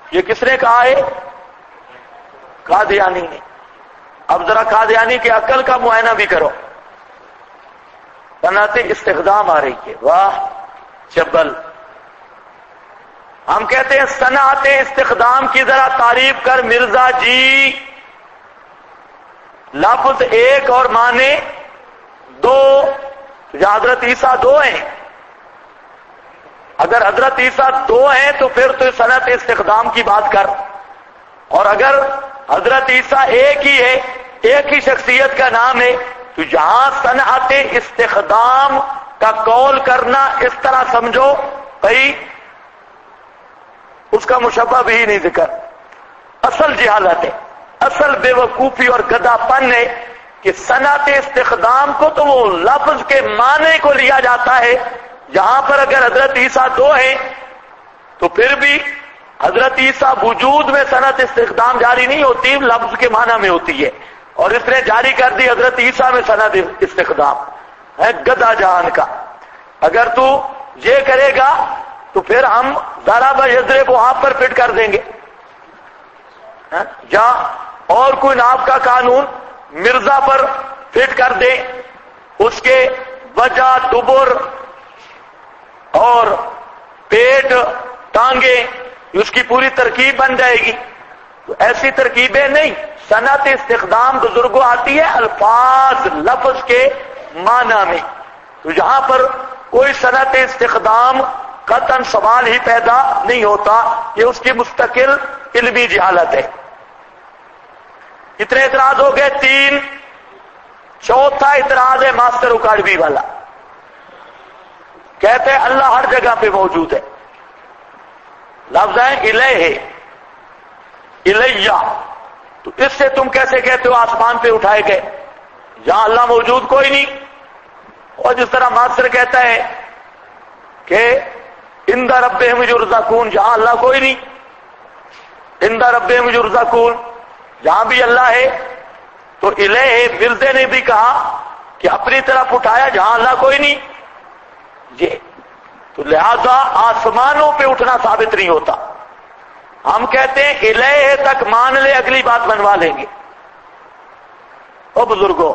یہ کس نے کہا ہے؟ قادیانی نے۔ اب ذرا قادیانی کی عقل کا معائنہ بھی کرو۔ صنعت استخدام آ رہی ہے، واہ جبل۔ ہم کہتے ہیں صنعت استخدام کی ذرا تعریف کر مرزا جی۔ لفظ ایک اور معنی دو، یا حضرت عیسیٰ دو ہیں؟ اگر حضرت عیسیٰ دو ہیں تو پھر تو صنعت استخدام کی بات کر، اور اگر حضرت عیسیٰ ایک ہی ہے، ایک ہی شخصیت کا نام ہے، تو جہاں صنعت استخدام کا قول کرنا اس طرح سمجھو بھائی اس کا مشبہ بھی نہیں ذکر۔ اصل جہالت ہے، اصل بے وقوفی اور گدھا پن ہے کہ صنعت استخدام کو تو وہ لفظ کے معنی کو لیا جاتا ہے، یہاں پر اگر حضرت عیسیٰ دو ہیں تو پھر بھی حضرت عیسیٰ وجود میں صنعت استخدام جاری نہیں ہوتی، لفظ کے معنی میں ہوتی ہے، اور اس نے جاری کر دی حضرت عیسیٰ میں صنعت استخدام ہے گدھا جہان کا۔ اگر تو یہ کرے گا تو پھر ہم ضرب یضرب وہاں پر فٹ کر دیں گے، یا اور کوئی ناف کا قانون مرزا پر فٹ کر دیں، اس کے وجہ دبر اور پیٹ ٹانگیں اس کی پوری ترکیب بن جائے گی۔ تو ایسی ترکیبیں نہیں، صنعت استخدام بزرگوں آتی ہے الفاظ لفظ کے معنی میں، تو یہاں پر کوئی صنعت استخدام قطعاً سوال ہی پیدا نہیں ہوتا، یہ اس کی مستقل علمی جہالت ہے۔ کتنے اعتراض ہو گئے؟ 3۔ چوتھا اعتراض ہے ماسٹر اکاڑوی والا، کہتے ہیں اللہ ہر جگہ پہ موجود ہے۔ لفظ ہے الیہ، الیہ، تو اس سے تم کیسے کہتے ہو آسمان پہ اٹھائے گئے؟ جہاں اللہ موجود کوئی نہیں۔ اور جس طرح ماسٹر کہتا ہے کہ عند ربہم یرزقون، جہاں اللہ کوئی نہیں، عند ربہم یرزقون، جہاں بھی اللہ ہے، تو الیہ مرزے نے بھی کہا کہ اپنی طرف اٹھایا جہاں اللہ کوئی نہیں، یہ تو لہذا آسمانوں پہ اٹھنا ثابت نہیں ہوتا۔ ہم کہتے ہیں الیہ تک مان لے، اگلی بات بنوا لیں گے۔ او بزرگوں،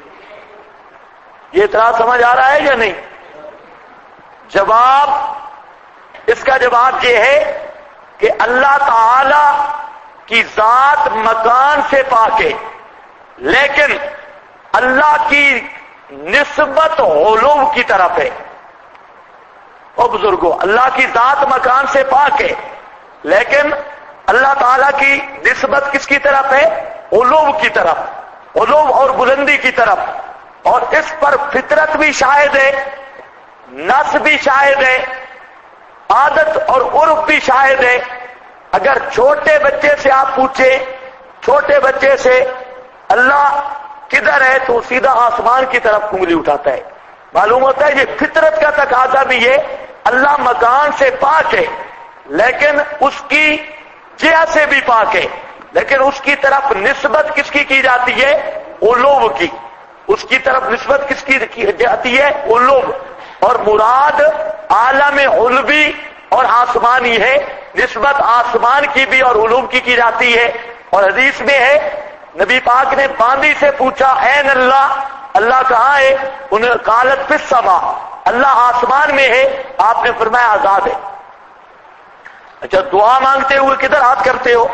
یہ اعتراض سمجھ آ رہا ہے یا نہیں؟ جواب، اس کا جواب یہ ہے کہ اللہ تعالی کی ذات مکان سے پاک ہے، لیکن اللہ کی نسبت علو کی طرف ہے۔ او بزرگوں، اللہ کی ذات مکان سے پاک ہے، لیکن اللہ تعالیٰ کی نسبت کس کی طرف ہے؟ علو کی طرف، علو اور بلندی کی طرف، اور اس پر فطرت بھی شاہد ہے، نس بھی شاہد ہے، عادت اور عرف بھی شاہد ہے۔ اگر چھوٹے بچے سے آپ پوچھیں، چھوٹے بچے سے اللہ کدھر ہے، تو سیدھا آسمان کی طرف انگلی اٹھاتا ہے۔ معلوم ہوتا ہے یہ فطرت کا تقاضا بھی ہے، اللہ مکان سے پاک ہے لیکن اس کی جہت سے بھی پاک ہے، لیکن اس کی طرف نسبت کس کی جاتی ہے؟ علو کی۔ اس کی طرف نسبت کس کی جاتی ہے؟ علو، اور مراد عالم علوی اور آسمانی ہے، نسبت آسمان کی بھی اور علوم کی جاتی ہے۔ اور حدیث میں ہے نبی پاک نے باندی سے پوچھا این اللہ، اللہ کہاں ہے؟ انہیں قالت فی السماء، اللہ آسمان میں ہے۔ آپ نے فرمایا آزاد ہے۔ اچھا، دعا مانگتے ہوئے کدھر ہاتھ کرتے ہو؟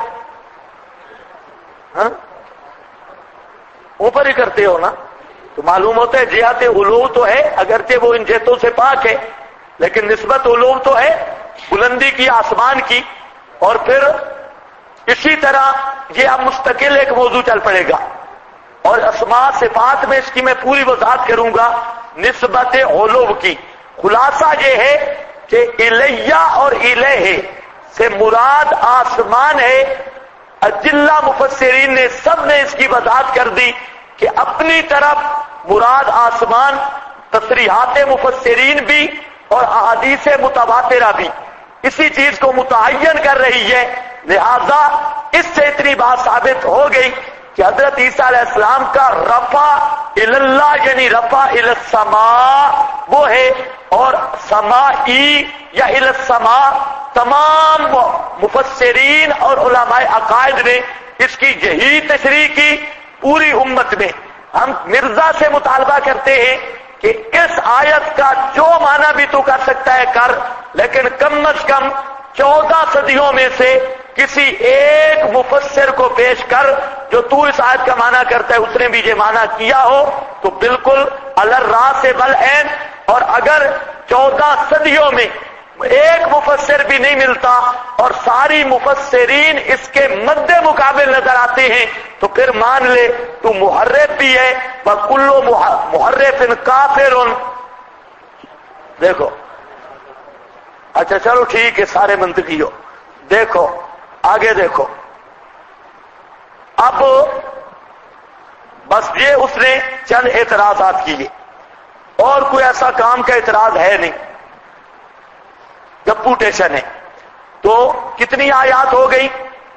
اوپر ہی کرتے ہو نا، تو معلوم ہوتا ہے جہت علو تو ہے، اگرچہ وہ ان جہتوں سے پاک ہے، لیکن نسبت علو تو ہے بلندی کی، آسمان کی۔ اور پھر اسی طرح یہ اب مستقل ایک موضوع چل پڑے گا، اور اسماء صفات میں اس کی میں پوری وضاحت کروں گا، نسبت علو کی۔ خلاصہ یہ ہے کہ الیہ اور الیہ سے مراد آسمان ہے۔ اجلہ مفسرین نے سب نے اس کی وضاحت کر دی کہ اپنی طرف مراد آسمان، تصریحات مفسرین بھی اور احادیث متواترہ بھی اسی چیز کو متعین کر رہی ہے۔ لہذا اس سے اتنی بات ثابت ہو گئی کہ حضرت عیسیٰ علیہ السلام کا رفع اللہ یعنی رفع السماء وہ ہے، اور سمائی یا السماء تمام مفسرین اور علماء عقائد نے اس کی یہی تشریح کی پوری امت میں. ہم مرزا سے مطالبہ کرتے ہیں کہ اس آیت کا جو معنی بھی تو کر سکتا ہے کر، لیکن کم از کم 14 صدیوں میں سے کسی ایک مفسر کو پیش کر جو تو اس آیت کا معنی کرتا ہے اس نے بھی یہ معنی کیا ہو تو بالکل الراس بالعین. اور اگر 14 صدیوں میں ایک مفسر بھی نہیں ملتا اور ساری مفسرین اس کے مد مقابل نظر آتے ہیں تو پھر مان لے تو محرف بھی ہے، وَكُلُّ مُحَرِّفٍ کافر. دیکھو اچھا چلو ٹھیک ہے، سارے منطقی ہو. دیکھو آگے دیکھو، اب بس یہ اس نے چند اعتراضات کیے اور کوئی ایسا کام کا اعتراض ہے نہیں، ڈپوٹیشن ہے. تو کتنی آیات ہو گئی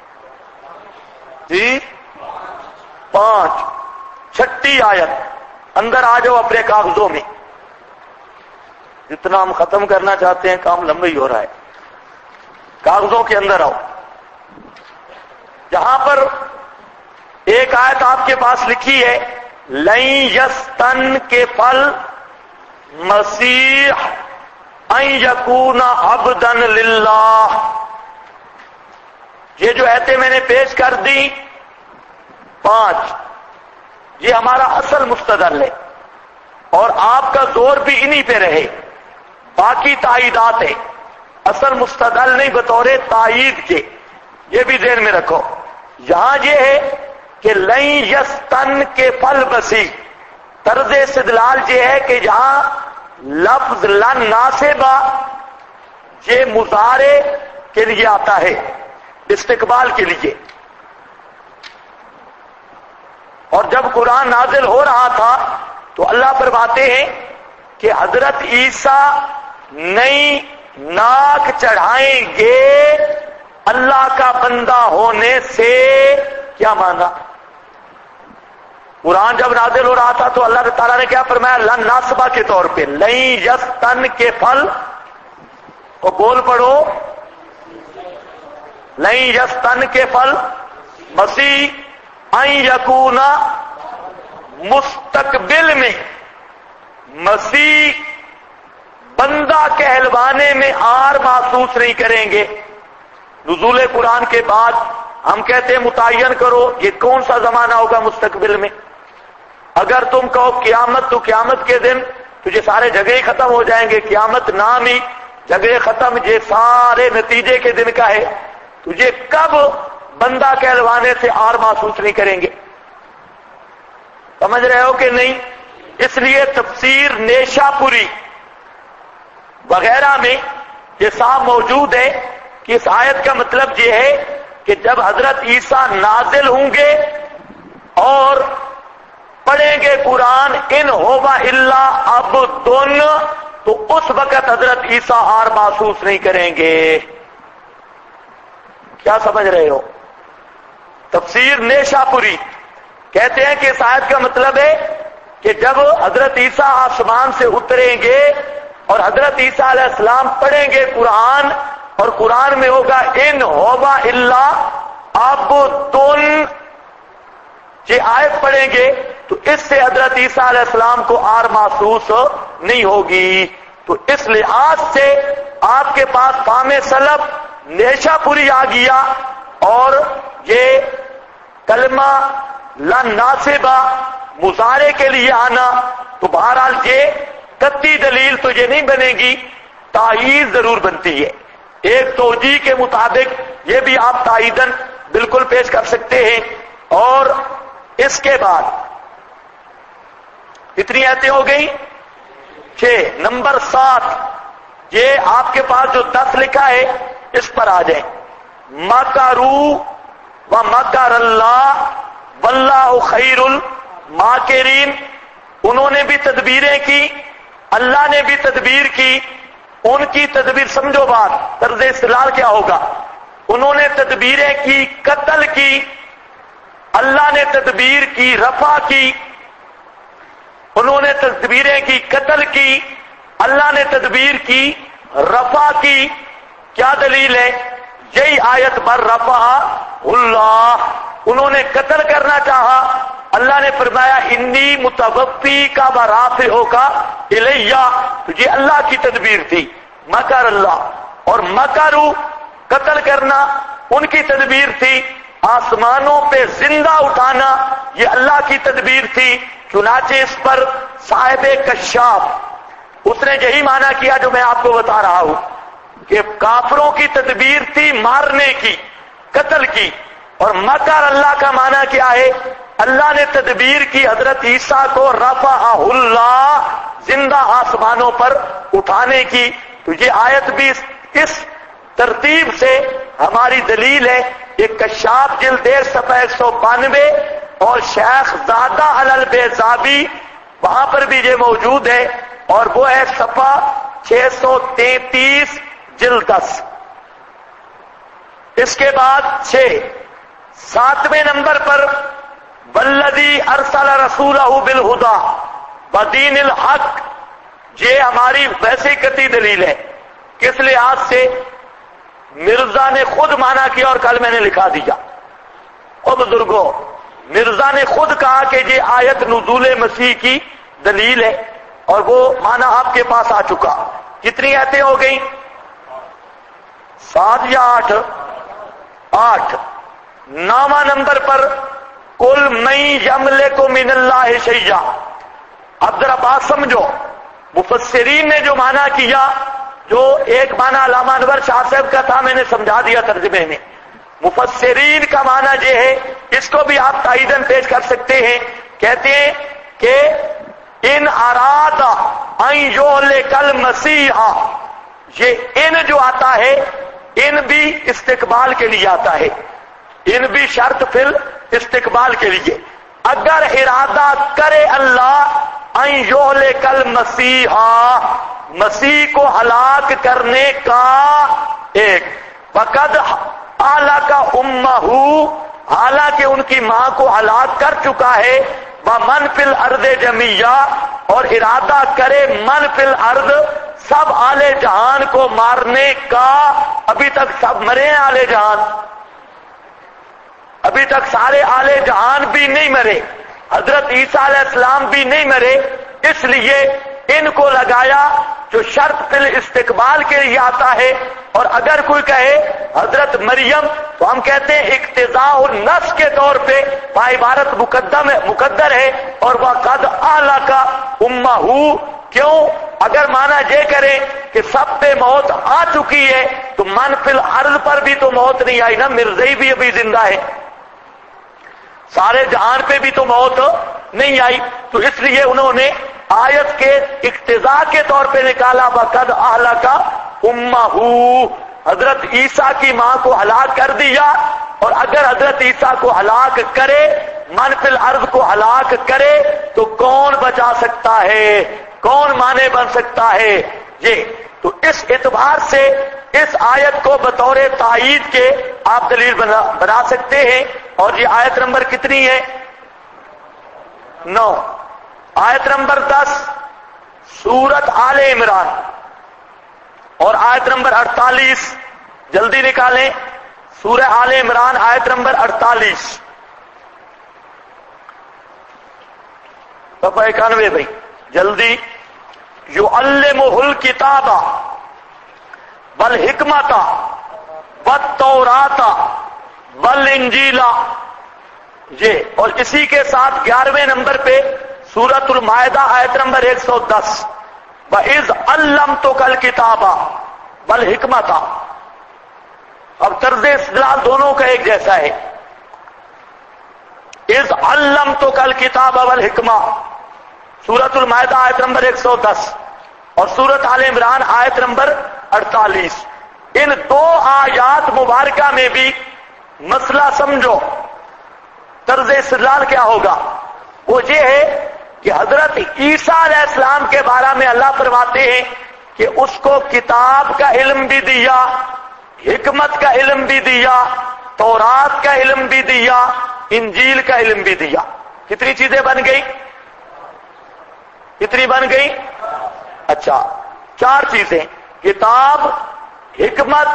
جی؟ 5. 6 آیت. اندر آ جاؤ اپنے کاغذوں میں، جتنا ہم ختم کرنا چاہتے ہیں کام لمبا ہی ہو رہا ہے. کاغذوں کے اندر آؤ، جہاں پر ایک آیت آپ کے پاس لکھی ہے لَن يَسْتَنْكِفَ الْمَسِيحُ ان یکون عبدا للہ. یہ جو ایتیں میں نے پیش کر دی 5، یہ ہمارا اصل مستدل ہے اور آپ کا زور بھی انہی پہ رہے. باقی تائیدات ہے، اصل مستدل نہیں بطور تائید کے، یہ بھی ذہن میں رکھو. یہاں یہ ہے کہ لن یستنکف المسیح، طرز استدلال یہ ہے کہ یہاں لفظ لن ناسبہ یہ مضارع کے لیے آتا ہے، استقبال کے لیے. اور جب قرآن نازل ہو رہا تھا تو اللہ فرماتے ہیں کہ حضرت عیسیٰ نئی ناک چڑھائیں گے اللہ کا بندہ ہونے سے. کیا مانا؟ قرآن جب نازل ہو رہا تھا تو اللہ تعالیٰ نے کیا فرمایا؟ لن ناسبہ کے طور پہ لن یستنکف کو بول پڑھو لن یستنکف المسیح ان یکون، مستقبل میں مسیح بندہ کہلوانے میں آر محسوس نہیں کریں گے. نزول قرآن کے بعد ہم کہتے ہیں متعین کرو یہ کون سا زمانہ ہوگا مستقبل میں. اگر تم کہو قیامت تو قیامت کے دن تجھے سارے جھگڑے ختم ہو جائیں گے. قیامت نام ہی جھگڑے ختم یہ سارے نتیجے کے دن کا ہے. تجھے کب بندہ کہلوانے سے آر محسوس نہیں کریں گے؟ سمجھ رہے ہو کہ نہیں؟ اس لیے تفسیر نیشا پوری وغیرہ میں یہ صاحب موجود ہے کہ اس آیت کا مطلب یہ ہے کہ جب حضرت عیسیٰ نازل ہوں گے اور پڑھیں گے قرآن ان ہووا الا عبدن، تو اس وقت حضرت عیسیٰ آر محسوس نہیں کریں گے. کیا سمجھ رہے ہو؟ تفسیر نیشا پوری کہتے ہیں کہ اس آیت کا مطلب ہے کہ جب حضرت عیسیٰ آسمان سے اتریں گے اور حضرت عیسیٰ علیہ السلام پڑھیں گے قرآن اور قرآن میں ہوگا ان ہووا الا عبدن، یہ آیت پڑھیں گے تو اس سے حضرت عیسیٰ علیہ السلام کو آر محسوس نہیں ہوگی. تو اس لحاظ سے آپ کے پاس فام سلب نیشا پوری آ گیا اور یہ کلمہ لن ناسبہ مضارع کے لیے آنا. تو بہرحال یہ قطعی دلیل تو یہ نہیں بنے گی، تائید ضرور بنتی ہے. ایک توجیہ کے مطابق یہ بھی آپ تائیدن بالکل پیش کر سکتے ہیں. اور اس کے بعد کتنی آیتیں ہو گئی؟ 6. نمبر 7، یہ آپ کے پاس جو 10 لکھا ہے اس پر آ جائیں. مکروا ومکر اللہ واللہ خیر الماکرین. انہوں نے بھی تدبیریں کی، اللہ نے بھی تدبیر کی. ان کی تدبیر سمجھو بات، طرز استدلال کیا ہوگا؟ انہوں نے تدبیریں کی قتل کی، اللہ نے تدبیر کی رفع کی. انہوں نے تدبیریں کی قتل کی، اللہ نے تدبیر کی رفع کی. کیا دلیل ہے؟ یہی آیت بر رفع اللہ، انہوں نے قتل کرنا چاہا، اللہ نے فرمایا انی متوفی کا برافعہ کا الیہ، تو یہ اللہ کی تدبیر تھی، مکر اللہ، اور مکروا قتل کرنا ان کی تدبیر تھی، آسمانوں پہ زندہ اٹھانا یہ اللہ کی تدبیر تھی، چنانچہ اس پر صاحب کشاف اس نے یہی معنی کیا جو میں آپ کو بتا رہا ہوں کہ کافروں کی تدبیر تھی مارنے کی، قتل کی، اور مکر اللہ کا معنی کیا ہے؟ اللہ نے تدبیر کی حضرت عیسیٰ کو رفع اللہ، زندہ آسمانوں پر اٹھانے کی۔ تو یہ آیت بھی اس ترتیب سے ہماری دلیل ہے۔ ایک کشاف جلد 1 صفحہ 192 اور شیخ زادہ البیضاوی وہاں پر بھی یہ موجود ہے، اور وہ ہے صفحہ 633 جلد 10۔ اس کے بعد 7ویں نمبر پر والذی ارسل رسولہ بالہدی ودین الحق، یہ ہماری ویسے قطعی دلیل ہے۔ کس لحاظ سے؟ مرزا نے خود مانا کیا اور کل میں نے لکھا دیا۔ اور بزرگوں، مرزا نے خود کہا کہ یہ آیت نزول مسیح کی دلیل ہے، اور وہ مانا آپ کے پاس آ چکا۔ کتنی آیتیں ہو گئیں؟ 7 یا 8؟ 9واں نمبر پر قل من یملک من اللہ شیئا۔ اب ذرا بات سمجھو، مفسرین نے جو معنی کیا، جو ایک معنی علامہ انور شاہ صاحب کا تھا، میں نے سمجھا دیا ترجمے میں۔ مفسرین کا معنی یہ ہے، اس کو بھی آپ تائیداً پیش کر سکتے ہیں، کہتے ہیں کہ ان اراد ان یہلک المسیح، یہ ان جو آتا ہے ان بھی استقبال کے لیے آتا ہے، ان بھی شرط فل استقبال کے لیے۔ اگر ارادہ کرے اللہ ان یہلک المسیح، مسیح کو ہلاک کرنے کا، ایک فقد اہلک امہ، حالانکہ ان کی ماں کو ہلاک کر چکا ہے، ومن فی الارض جمیعا، اور ارادہ کرے من فی الارض، سب آل جہان کو مارنے کا۔ ابھی تک سب مرے ہیں آل جہان؟ ابھی تک سارے آل جہان بھی نہیں مرے، حضرت عیسیٰ علیہ السلام بھی نہیں مرے، اس لیے ان کو لگایا جو شرط فی الاستقبال کے لیے آتا ہے۔ اور اگر کوئی کہے حضرت مریم، تو ہم کہتے ہیں اقتضاء النص کے طور پہ عبارت مقدر ہے، اور وہ قد اہلک امہ، کیوں؟ اگر مانا یہ کریں کہ سب پہ موت آ چکی ہے تو من فی الارض پر بھی تو موت نہیں آئی نا، مرزئی بھی ابھی زندہ ہے، سارے جہان پہ بھی تو موت نہیں آئی، تو اس لیے انہوں نے آیت کے اقتضاء کے طور پہ نکالا وقد اہلک امہ، حضرت عیسیٰ کی ماں کو ہلاک کر دیا۔ اور اگر حضرت عیسیٰ کو ہلاک کرے، من فی الارض کو ہلاک کرے، تو کون بچا سکتا ہے؟ کون مانے بن سکتا ہے؟ یہ تو اس اعتبار سے اس آیت کو بطور تائید کے آپ دلیل بنا سکتے ہیں۔ اور یہ آیت نمبر کتنی ہے؟ 9۔ آیت نمبر 10 سورت آل عمران، اور آیت نمبر 48 جلدی نکالیں، سورہ آل عمران آیت نمبر 48، صفحہ 91 بھائی جلدی۔ یعلمہ الکتاب والحکمت والتوراۃ والانجیل، یہ اور اسی کے ساتھ 11ویں نمبر پہ سورۃ المائدہ آیت نمبر 110، وَإِذْ عَلَّمْتُكَ الْكِتَابَ وَالْحِکْمَةَ۔ اب طرز استدلال دونوں کا ایک جیسا ہے۔ اِذْ عَلَّمْتُكَ الْكِتَابَ وَالْحِکْمَةَ، سورۃ المائدہ آیت نمبر 110 اور سورۃ آل عمران آیت نمبر 48۔ ان دو آیات مبارکہ میں بھی مسئلہ سمجھو، طرز استدلال کیا ہوگا؟ وہ یہ ہے کہ حضرت عیسیٰ علیہ السلام کے بارے میں اللہ فرماتے ہیں کہ اس کو کتاب کا علم بھی دیا، حکمت کا علم بھی دیا، تورات کا علم بھی دیا، انجیل کا علم بھی دیا۔ کتنی چیزیں بن گئی؟ کتنی بن گئی؟ اچھا، 4 چیزیں، کتاب، حکمت،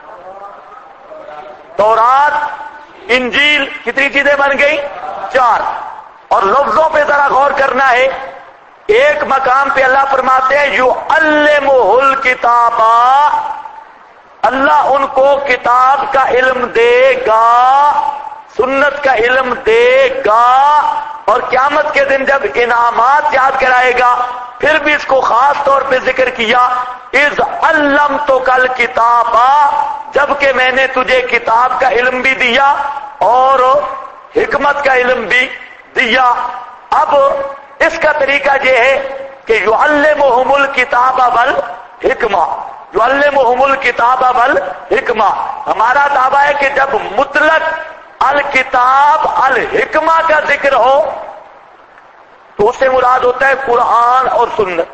تورات، انجیل، کتنی چیزیں بن گئی؟ 4. اور لفظوں پہ ذرا غور کرنا ہے. ایک مقام پہ اللہ فرماتے ہیں یعلمہ الکتاب، اللہ ان کو کتاب کا علم دے گا، سنت کا علم دے گا. اور قیامت کے دن جب انعامات یاد کرائے گا پھر بھی اس کو خاص طور پہ ذکر کیا، اذ علمتک الکتاب، جبکہ میں نے تجھے کتاب کا علم بھی دیا اور حکمت کا علم بھی دیا. اب اس کا طریقہ یہ ہے کہ یعلمہم الکتاب والحکمہ، یعلمہم الکتاب والحکمہ. ہمارا دعویٰ ہے کہ جب مطلق الکتاب الحکمہ کا ذکر ہو تو اس سے مراد ہوتا ہے قرآن اور سنت.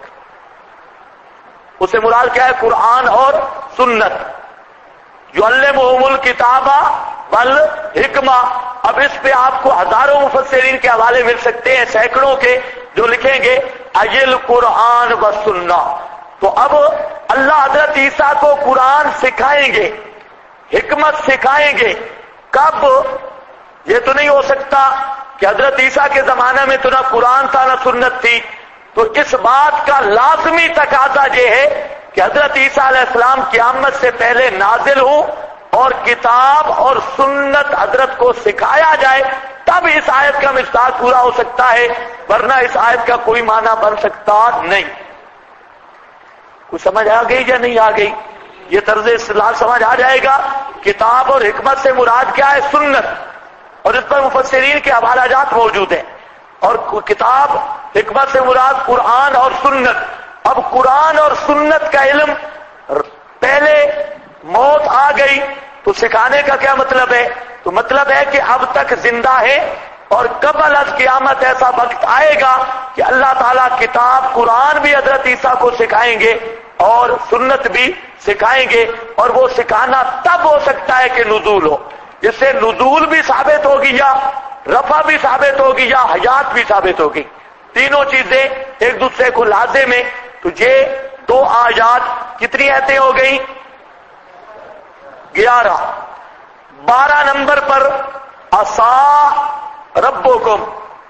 اس سے مراد کیا ہے؟ قرآن اور سنت. یعلمہم الکتاب والحکمہ. اب اس پہ آپ کو ہزاروں مفسرین کے حوالے مل سکتے ہیں، سینکڑوں کے، جو لکھیں گے ایل قرآن و سنہ. تو اب اللہ حضرت عیسیٰ کو قرآن سکھائیں گے، حکمت سکھائیں گے. کب؟ یہ تو نہیں ہو سکتا کہ حضرت عیسیٰ کے زمانے میں تو نہ قرآن تھا نہ سنت تھی. تو اس بات کا لازمی تقاضا یہ ہے کہ حضرت عیسیٰ علیہ السلام قیامت سے پہلے نازل ہوں اور کتاب اور سنت حضرت کو سکھایا جائے، تب اس آیت کا مصداق پورا ہو سکتا ہے، ورنہ اس آیت کا کوئی معنی بن سکتا نہیں. کچھ سمجھ آ گئی یا نہیں آ گئی؟ یہ طرز استدلال سمجھ آ جائے گا. کتاب اور حکمت سے مراد کیا ہے؟ سنت. اور اس پر مفسرین کے حوالہ جات موجود ہیں. اور کتاب حکمت سے مراد قرآن اور سنت. اب قرآن اور سنت کا علم پہلے موت آ گئی تو سکھانے کا کیا مطلب ہے؟ تو مطلب ہے کہ اب تک زندہ ہے اور قبل از قیامت ایسا وقت آئے گا کہ اللہ تعالیٰ کتاب قرآن بھی حضرت عیسیٰ کو سکھائیں گے اور سنت بھی سکھائیں گے. اور وہ سکھانا تب ہو سکتا ہے کہ نزول ہو. اس سے نزول بھی ثابت ہوگی یا رفع بھی ثابت ہوگی یا حیات بھی ثابت ہوگی. تینوں چیزیں ایک دوسرے کو لازم ہیں. تو یہ 2 آیات کتنی آیتیں ہو گئیں؟ 11. 12 نمبر پر عصا ربکم،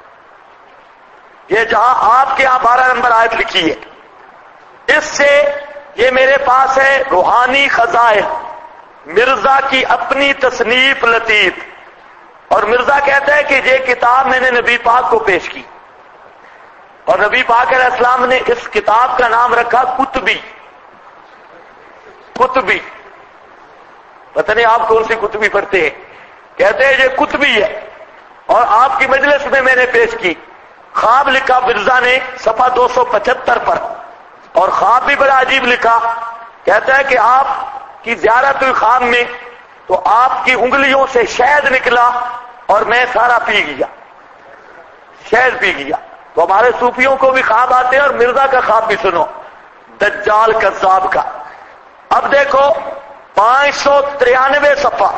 یہ جہاں آپ کے یہاں 12 نمبر آیت لکھی ہے، اس سے یہ میرے پاس ہے روحانی خزائن، مرزا کی اپنی تصنیف لطیف. اور مرزا کہتا ہے کہ یہ کتاب میں نے نبی پاک کو پیش کی، اور نبی پاک علیہ السلام نے اس کتاب کا نام رکھا کتبی. کتبی، پتہ نہیں آپ کون سی کتبی پڑھتے ہیں، کہتے ہیں یہ کتبی ہے اور آپ کی مجلس میں نے پیش کی. خواب لکھا مرزا نے صفحہ 275 پر، اور خواب بھی بڑا عجیب لکھا. کہتا ہے کہ آپ کی زیارت ہوئی خواب میں تو آپ کی انگلیوں سے شہد نکلا اور میں سارا پی گیا، شہد پی گیا. تو ہمارے صوفیوں کو بھی خواب آتے ہیں اور مرزا کا خواب بھی سنو، دجال کذاب کا. اب دیکھو 593 صفحہ،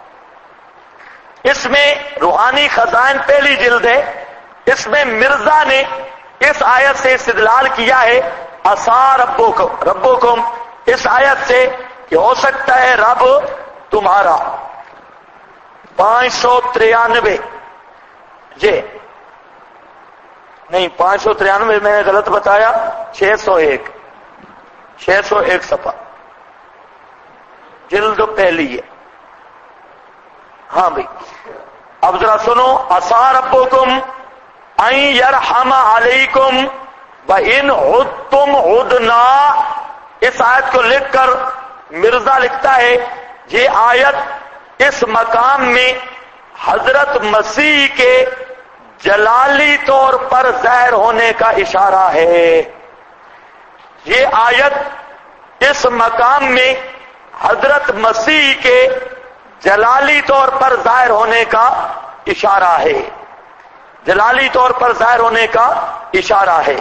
اس میں روحانی خزائن پہلی جلد ہے. اس میں مرزا نے اس آیت سے استدلال کیا ہے عصا ربکم، اس آیت سے کہ ہو سکتا ہے رب تمہارا. 593 یہ نہیں، 593 میں نے غلط بتایا، 601 صفحہ جلد پہلی ہے. ہاں بھائی اب ذرا سنو. عصا ربکم ان یرحم علیکم وان عدتم عدنا. اس آیت کو لکھ کر مرزا لکھتا ہے یہ آیت اس مقام میں حضرت مسیح کے جلالی طور پر ظاہر ہونے کا اشارہ ہے. یہ آیت اس مقام میں حضرت مسیح کے جلالی طور پر ظاہر ہونے کا اشارہ ہے، جلالی طور پر ظاہر ہونے کا اشارہ ہے.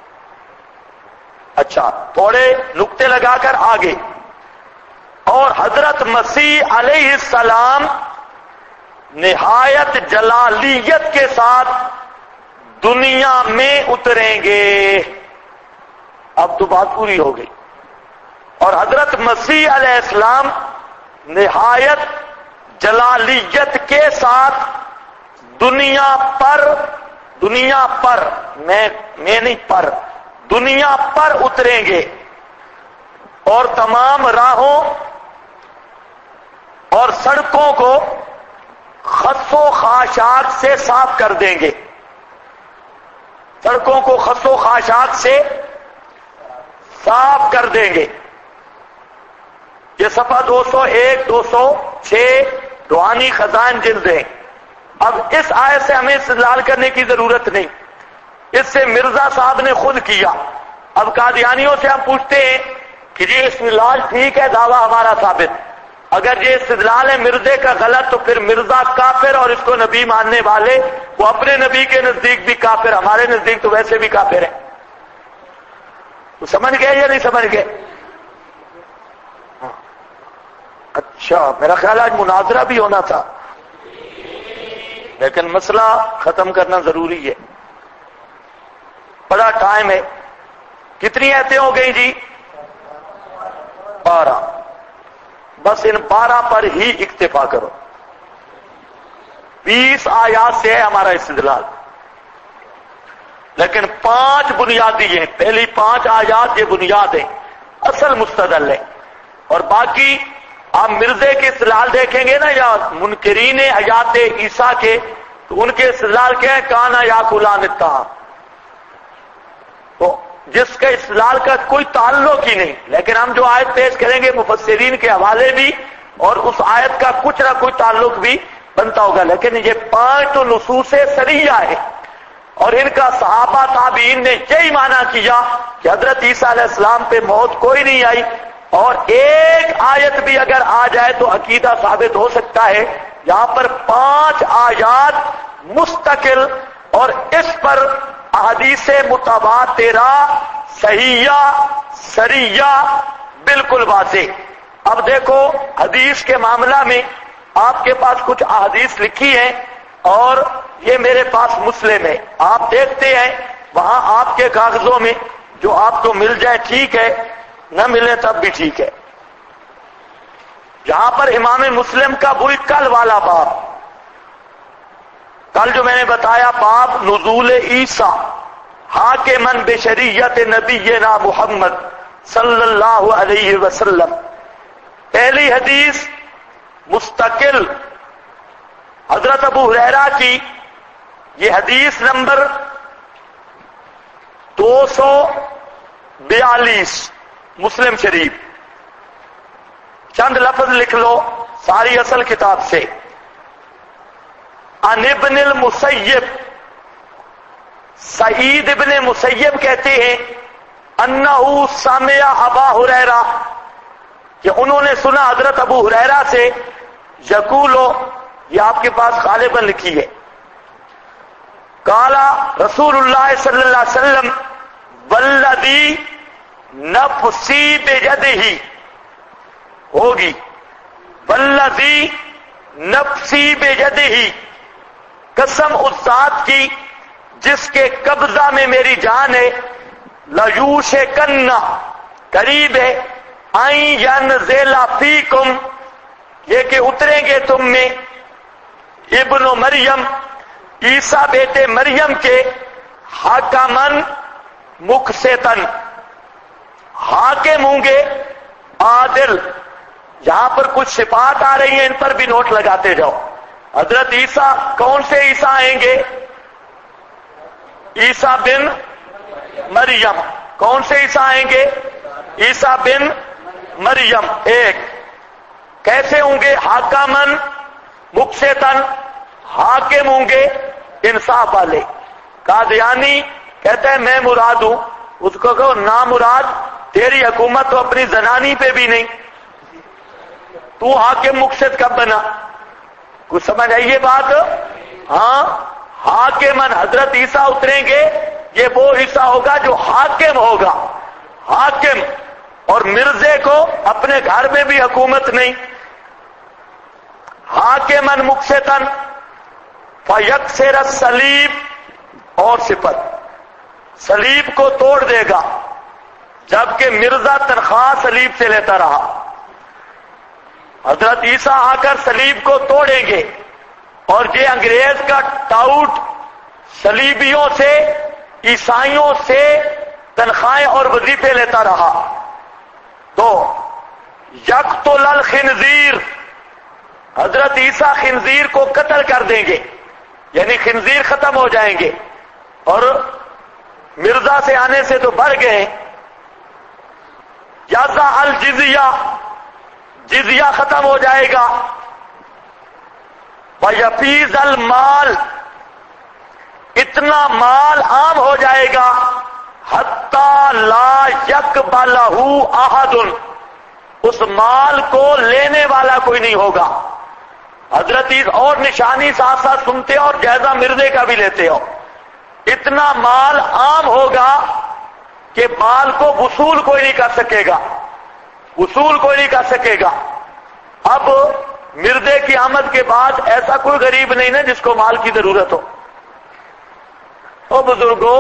اچھا تھوڑے نقطے لگا کر آگے. اور حضرت مسیح علیہ السلام نہایت جلالیت کے ساتھ دنیا میں اتریں گے. اب تو بات پوری ہو گئی. اور حضرت مسیح علیہ السلام نہایت جلالیت کے ساتھ دنیا پر میں نہیں پر دنیا پر اتریں گے اور تمام راہوں اور سڑکوں کو خس و خاشاک سے صاف کر دیں گے. سڑکوں کو خس و خاشاک سے صاف کر دیں گے. یہ صفحہ 201 206 روحانی خزائن جلد ہے. اب اس آیت سے ہمیں استدلال کرنے کی ضرورت نہیں، اس سے مرزا صاحب نے خود کیا. اب قادیانیوں سے ہم پوچھتے ہیں کہ یہ استدلال ٹھیک ہے، دعویٰ ہمارا ثابت. اگر یہ استدلال ہے مرزے کا غلط تو پھر مرزا کافر اور اس کو نبی ماننے والے وہ اپنے نبی کے نزدیک بھی کافر، ہمارے نزدیک تو ویسے بھی کافر ہیں. تو سمجھ گئے یا نہیں سمجھ گئے؟ اچھا، میرا خیال آج مناظرہ بھی ہونا تھا، لیکن مسئلہ ختم کرنا ضروری ہے، بڑا ٹائم ہے. کتنی آیتیں ہو گئی جی؟ 12. بس ان 12 پر ہی اکتفا کرو. 20 آیات سے ہے ہمارا استدلال، لیکن 5 بنیادی ہیں. پہلی 5 آیات یہ بنیاد ہیں، اصل مستدل ہے. اور باقی آپ مرزے کے استدلال دیکھیں گے نا، یا منکرین حیات عیسیٰ کے، تو ان کے استدلال کیا ہے؟ کانا یا کلان الطعام. تو جس کے استدلال کا کوئی تعلق ہی نہیں، لیکن ہم جو آیت پیش کریں گے مفسرین کے حوالے بھی اور اس آیت کا کچھ نہ کوئی تعلق بھی بنتا ہوگا. لیکن یہ 5 تو نصوص صریحہ ہے، اور ان کا صحابہ تابعین نے یہی معنی کیا کہ حضرت عیسیٰ علیہ السلام پہ موت کوئی نہیں آئی، اور ایک آیت بھی اگر آ جائے تو عقیدہ ثابت ہو سکتا ہے. یہاں پر 5 آیات مستقل، اور اس پر احادیث متواترہ صحیحہ سریہ بالکل واضح. اب دیکھو حدیث کے معاملہ میں آپ کے پاس کچھ احادیث لکھی ہیں اور یہ میرے پاس مسلم ہے. آپ دیکھتے ہیں وہاں آپ کے کاغذوں میں جو آپ کو مل جائے ٹھیک ہے، نہ ملے تب بھی ٹھیک ہے. یہاں پر امام مسلم کا وہی کل والا باب، کل جو میں نے بتایا، باب نزول عیسیٰ حاکماً بشریعت نبینا محمد صلی اللہ علیہ وسلم. پہلی حدیث مستقل حضرت ابو ہریرہ کی، یہ حدیث نمبر 242 مسلم شریف. چند لفظ لکھ لو ساری اصل کتاب سے. عن ابن المسیب، سعید ابن مسیب کہتے ہیں انہو سمع ابا ہریرہ، کہ انہوں نے سنا حضرت ابو ہریرہ سے، یقولو، یہ آپ کے پاس غالباً لکھی ہے، قال رسول اللہ صلی اللہ علیہ وسلم والذی نفسی بیدہ، ہوگی والذی نفسی بیدہ، قسم اس ذات کی جس کے قبضہ میں میری جان ہے، لیوشکن، قریب ہے، ان ینزل فیکم، یہ کہ اتریں گے تم میں، ابن مریم، عیسیٰ بیٹے مریم کے، حاکمن مقسطن، حاکم ہوں گے عادل. یہاں پر کچھ صفات آ رہی ہیں، ان پر بھی نوٹ لگاتے جاؤ. حضرت عیسیٰ، کون سے عیسیٰ آئیں گے؟ عیسیٰ بن مریم. کون سے عیسیٰ آئیں گے؟ عیسیٰ بن مریم. ایک کیسے ہوں گے؟ حاکمن مقسطن، حاکم ہوں گے انصاف والے. قادیانی کہتا ہے میں مراد ہوں، اس کو کہو نا مراد، تیری حکومت تو اپنی زنانی پہ بھی نہیں، تو حاکم مقسط کب بنا؟ کچھ سمجھ آئیے بات؟ ہاں، حاکمن، حضرت عیسیٰ اتریں گے، یہ وہ عیسیٰ ہوگا جو حاکم ہوگا، حاکم. اور مرزے کو اپنے گھر میں بھی حکومت نہیں. حاکمن مقسطن، فیکسر الصلیب، اور صفت صلیب کو توڑ دے گا. جبکہ مرزا تنخواہ صلیب سے لیتا رہا. حضرت عیسیٰ آ کر صلیب کو توڑیں گے اور یہ انگریز کا ٹاؤٹ صلیبیوں سے عیسائیوں سے تنخواہیں اور وظیفے لیتا رہا. تو یقتل الخنزیر، حضرت عیسیٰ خنزیر کو قتل کر دیں گے، یعنی خنزیر ختم ہو جائیں گے. اور مرزا سے آنے سے تو بڑھ گئے. یضع الجزیہ، جزیہ ختم ہو جائے گا. ویفیض المال، اتنا مال عام ہو جائے گا. حتی لا یقبلہ احد، اس مال کو لینے والا کوئی نہیں ہوگا. حضرت اور نشانی ساتھ ساتھ سنتے ہو اور جائزہ مرزے کا بھی لیتے ہو. اتنا مال عام ہوگا کہ مال کو وصول کوئی نہیں کر سکے گا، وصول کوئی نہیں کر سکے گا. اب مرزے کی آمد کے بعد ایسا کوئی غریب نہیں نا جس کو مال کی ضرورت ہو. او بزرگوں،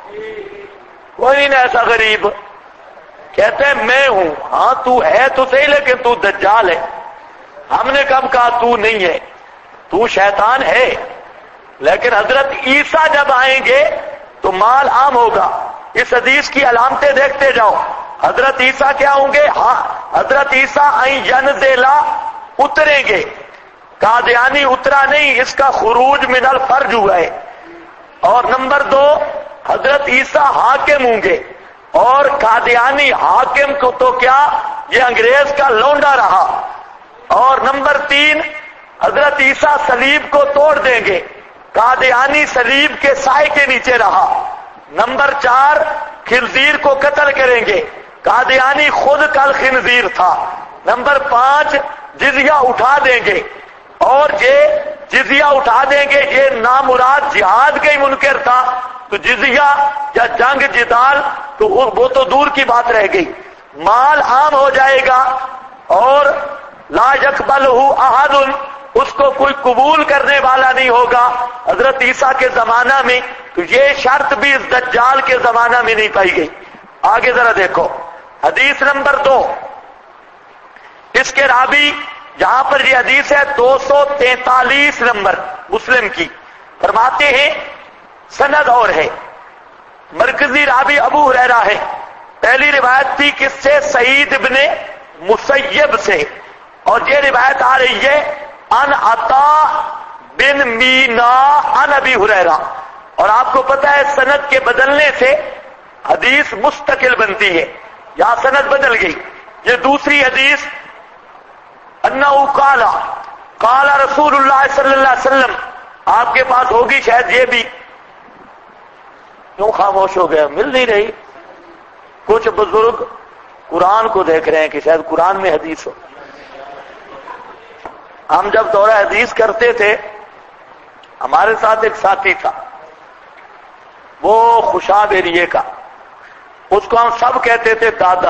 کوئی نہیں ایسا غریب. کہتے ہیں میں ہوں. ہاں تو ہے تو صحیح، لیکن تو دجال ہے. ہم نے کب کہا تو نہیں ہے، تو شیطان ہے. لیکن حضرت عیسیٰ جب آئیں گے تو مال عام ہوگا. اس حدیث کی علامتیں دیکھتے جاؤ. حضرت عیسیٰ کیا ہوں گے؟ ہاں، حضرت عیسیٰ ینزلا، اتریں گے. قادیانی اترا نہیں، اس کا خروج من الفرج ہوا ہے. اور نمبر 2، حضرت عیسیٰ حاکم ہوں گے. اور قادیانی حاکم کو تو کیا، یہ انگریز کا لونڈا رہا. اور نمبر 3، حضرت عیسیٰ صلیب کو توڑ دیں گے. قادیانی صلیب کے سائے کے نیچے رہا. نمبر 4، خنزیر کو قتل کریں گے. قادیانی خود کل خنزیر تھا. نمبر 5، جزیہ اٹھا دیں گے. اور یہ جزیہ اٹھا دیں گے، یہ نامراد جہاد کا ہی منکر تھا. تو جزیہ یا جنگ جدال تو وہ تو دور کی بات رہ گئی. مال عام ہو جائے گا. اور لا یقبلہ احد، اس کو کوئی قبول کرنے والا نہیں ہوگا حضرت عیسیٰ کے زمانہ میں. تو یہ شرط بھی اس دجال کے زمانہ میں نہیں پائی گئی. آگے ذرا دیکھو حدیث نمبر 2. اس کے راوی، جہاں پر یہ حدیث ہے 243 نمبر مسلم کی، فرماتے ہیں سند اور ہے. مرکزی راوی ابو ہریرہ ہے. پہلی روایت تھی کس سے؟ سعید ابن مسیب سے. اور یہ روایت آ رہی ہے ان عطا بن مینا ان ابی ہریرہ. اور آپ کو پتا ہے سند کے بدلنے سے حدیث مستقل بنتی ہے. یہاں سند بدل گئی. یہ دوسری حدیث انہو قال رسول اللہ صلی اللہ علیہ وسلم، آپ کے پاس ہوگی شاید یہ بھی. کیوں خاموش ہو گیا؟ مل نہیں رہی. کچھ بزرگ قرآن کو دیکھ رہے ہیں کہ شاید قرآن میں حدیث ہو. ہم جب دورہ حدیث کرتے تھے، ہمارے ساتھ ایک ساتھی تھا، وہ خوشاب ایریے کا. اس کو ہم سب کہتے تھے دادا.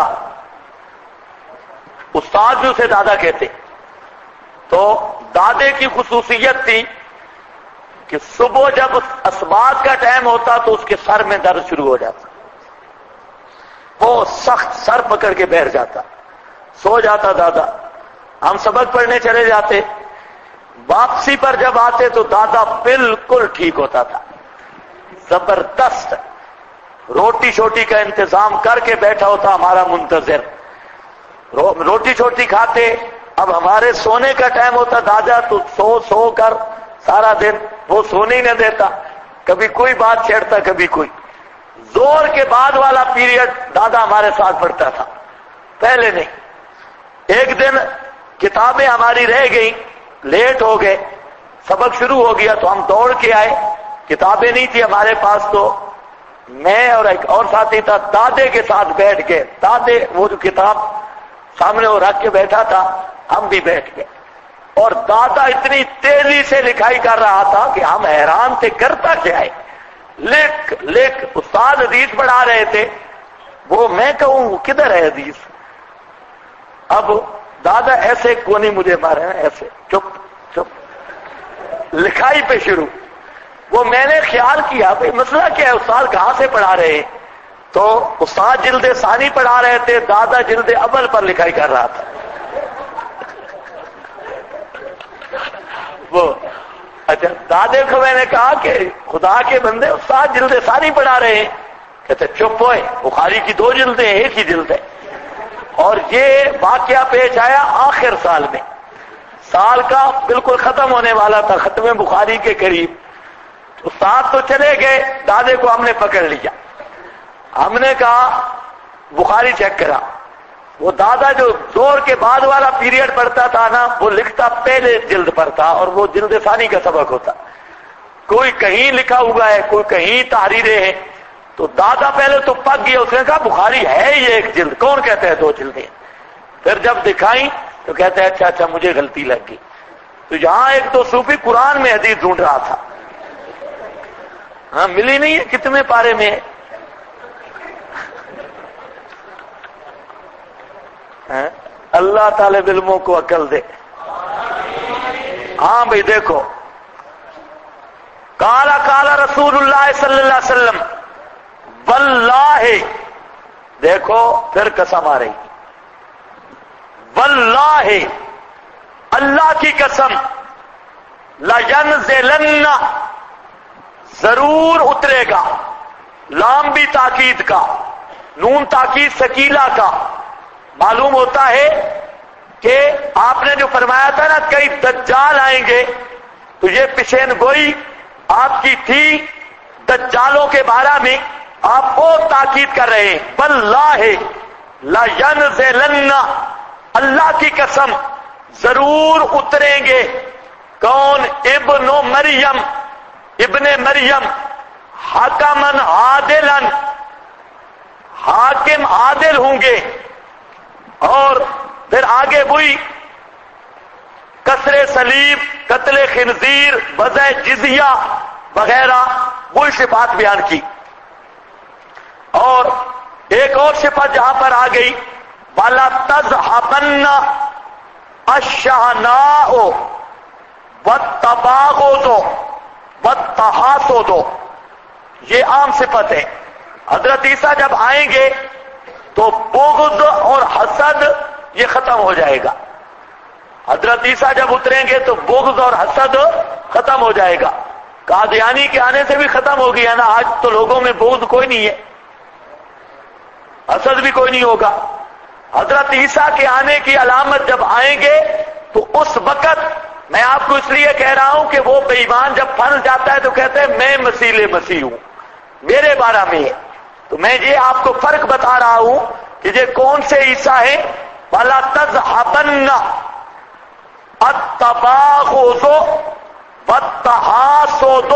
استاد بھی اسے دادا کہتے. تو دادے کی خصوصیت تھی کہ صبح جب اسباق کا ٹائم ہوتا تو اس کے سر میں درد شروع ہو جاتا. وہ سخت سر پکڑ کے بیٹھ جاتا، سو جاتا دادا. ہم سبق پڑھنے چلے جاتے. واپسی پر جب آتے تو دادا بالکل ٹھیک ہوتا تھا، زبردست. روٹی چھوٹی کا انتظام کر کے بیٹھا ہوتا ہمارا منتظر. روٹی چھوٹی کھاتے. اب ہمارے سونے کا ٹائم ہوتا دادا تو سو کر سارا دن وہ سونے ہی نہ دیتا. کبھی کوئی بات چھیڑتا، کبھی کوئی. زور کے بعد والا پیریڈ دادا ہمارے ساتھ پڑھتا تھا، پہلے نہیں. ایک دن کتابیں ہماری رہ گئیں، لیٹ ہو گئے، سبق شروع ہو گیا تو ہم دوڑ کے آئے. کتابیں نہیں تھی ہمارے پاس. تو میں اور ایک اور ساتھی تھا، دادے کے ساتھ بیٹھ گئے. دادے وہ جو کتاب سامنے وہ رکھ کے بیٹھا تھا، ہم بھی بیٹھ گئے. اور دادا اتنی تیزی سے لکھائی کر رہا تھا کہ ہم حیران تھے کرتا کیا ہے. لکھ استاد حدیث پڑھا رہے تھے. وہ میں کہوں کدھر ہے حدیث. اب دادا ایسے کو نہیں مجھے مارے، ایسے چپ لکھائی پہ شروع. وہ میں نے خیال کیا بھئی مسئلہ کیا ہے، استاد کہاں سے پڑھا رہے ہیں. تو استاد جلد ثانی پڑھا رہے تھے، دادا جلد اول پر لکھائی کر رہا تھا. وہ اچھا دادے کو میں نے کہا کہ خدا کے بندے استاد جلد ثانی پڑھا رہے ہیں. کہتے چپ ہوئے، بخاری کی 2 جلدیں ایک ہی جلد ہے. اور یہ واقعہ پیش آیا آخر سال میں، سال کا بالکل ختم ہونے والا تھا، ختم بخاری کے قریب. استاد تو چلے گئے، دادے کو ہم نے پکڑ لیا. ہم نے کہا بخاری چیک کرا. وہ دادا جو زور کے بعد والا پیریڈ پڑھتا تھا نا، وہ لکھتا پہلے جلد پر تھا اور وہ جلد ثانی کا سبق ہوتا. کوئی کہیں لکھا ہوا ہے، کوئی کہیں تحریریں ہیں. تو دادا پہلے تو پک گیا، اس نے کہا بخاری ہے یہ 1 جلد، کون کہتا ہے 2 جلدیں؟ پھر جب دکھائیں تو کہتے ہیں اچھا مجھے غلطی لگ گئی. تو یہاں ایک تو صوفی قرآن میں حدیث ڈھونڈ رہا تھا، ہاں ملی نہیں ہے، کتنے پارے میں ہے. اللہ طالب علموں کو عقل دے. ہاں بھائی دیکھو، قال رسول اللہ صلی اللہ علیہ وسلم واللہ، دیکھو پھر قسم آ رہی، واللہ اللہ کی قسم، لینزلن ضرور اترے گا. لام بھی تاکید کا، نون تاکید ثقیلہ کا. معلوم ہوتا ہے کہ آپ نے جو فرمایا تھا نا کئی دجال آئیں گے، تو یہ پیشین گوئی آپ کی تھی دجالوں کے بارے میں. آپ بہت تاکید کر رہے ہیں. واللہ لینزلن، اللہ کی قسم ضرور اتریں گے. کون؟ ابن مریم، ابن مریم، حکمن عادلن، حاکم عادل ہوں گے. اور پھر آگے وہی کسر صلیب، قتل خنزیر، وضع جزیہ وغیرہ وہی صفات بیان کی. اور ایک اور صفت جہاں پر آ گئی، وَلَا تَذْهَبَنَّ الشَّحْنَاءُ وَالتَّبَاغُضُ وَالتَّحَاسُدُ، یہ عام صفت ہے. حضرت عیسیٰ جب آئیں گے تو بغض اور حسد یہ ختم ہو جائے گا. حضرت عیسیٰ جب اتریں گے تو بغض اور حسد ختم ہو جائے گا. قادیانی کے آنے سے بھی ختم ہو گیا نا. آج تو لوگوں میں بغض کوئی نہیں ہے، حسد بھی کوئی نہیں ہوگا. حضرت عیسیٰ کے آنے کی علامت جب آئیں گے تو اس وقت، میں آپ کو اس لیے کہہ رہا ہوں کہ وہ بے ایمان جب پھنس جاتا ہے تو کہتے ہیں میں مسیح ہوں، میرے بارے میں ہے. تو میں یہ آپ کو فرق بتا رہا ہوں کہ یہ کون سے عیسیٰ ہیں. وَلَا تَذْهَبَنَّ التَّبَاغُضُ وَالتَّحَاسُدُ،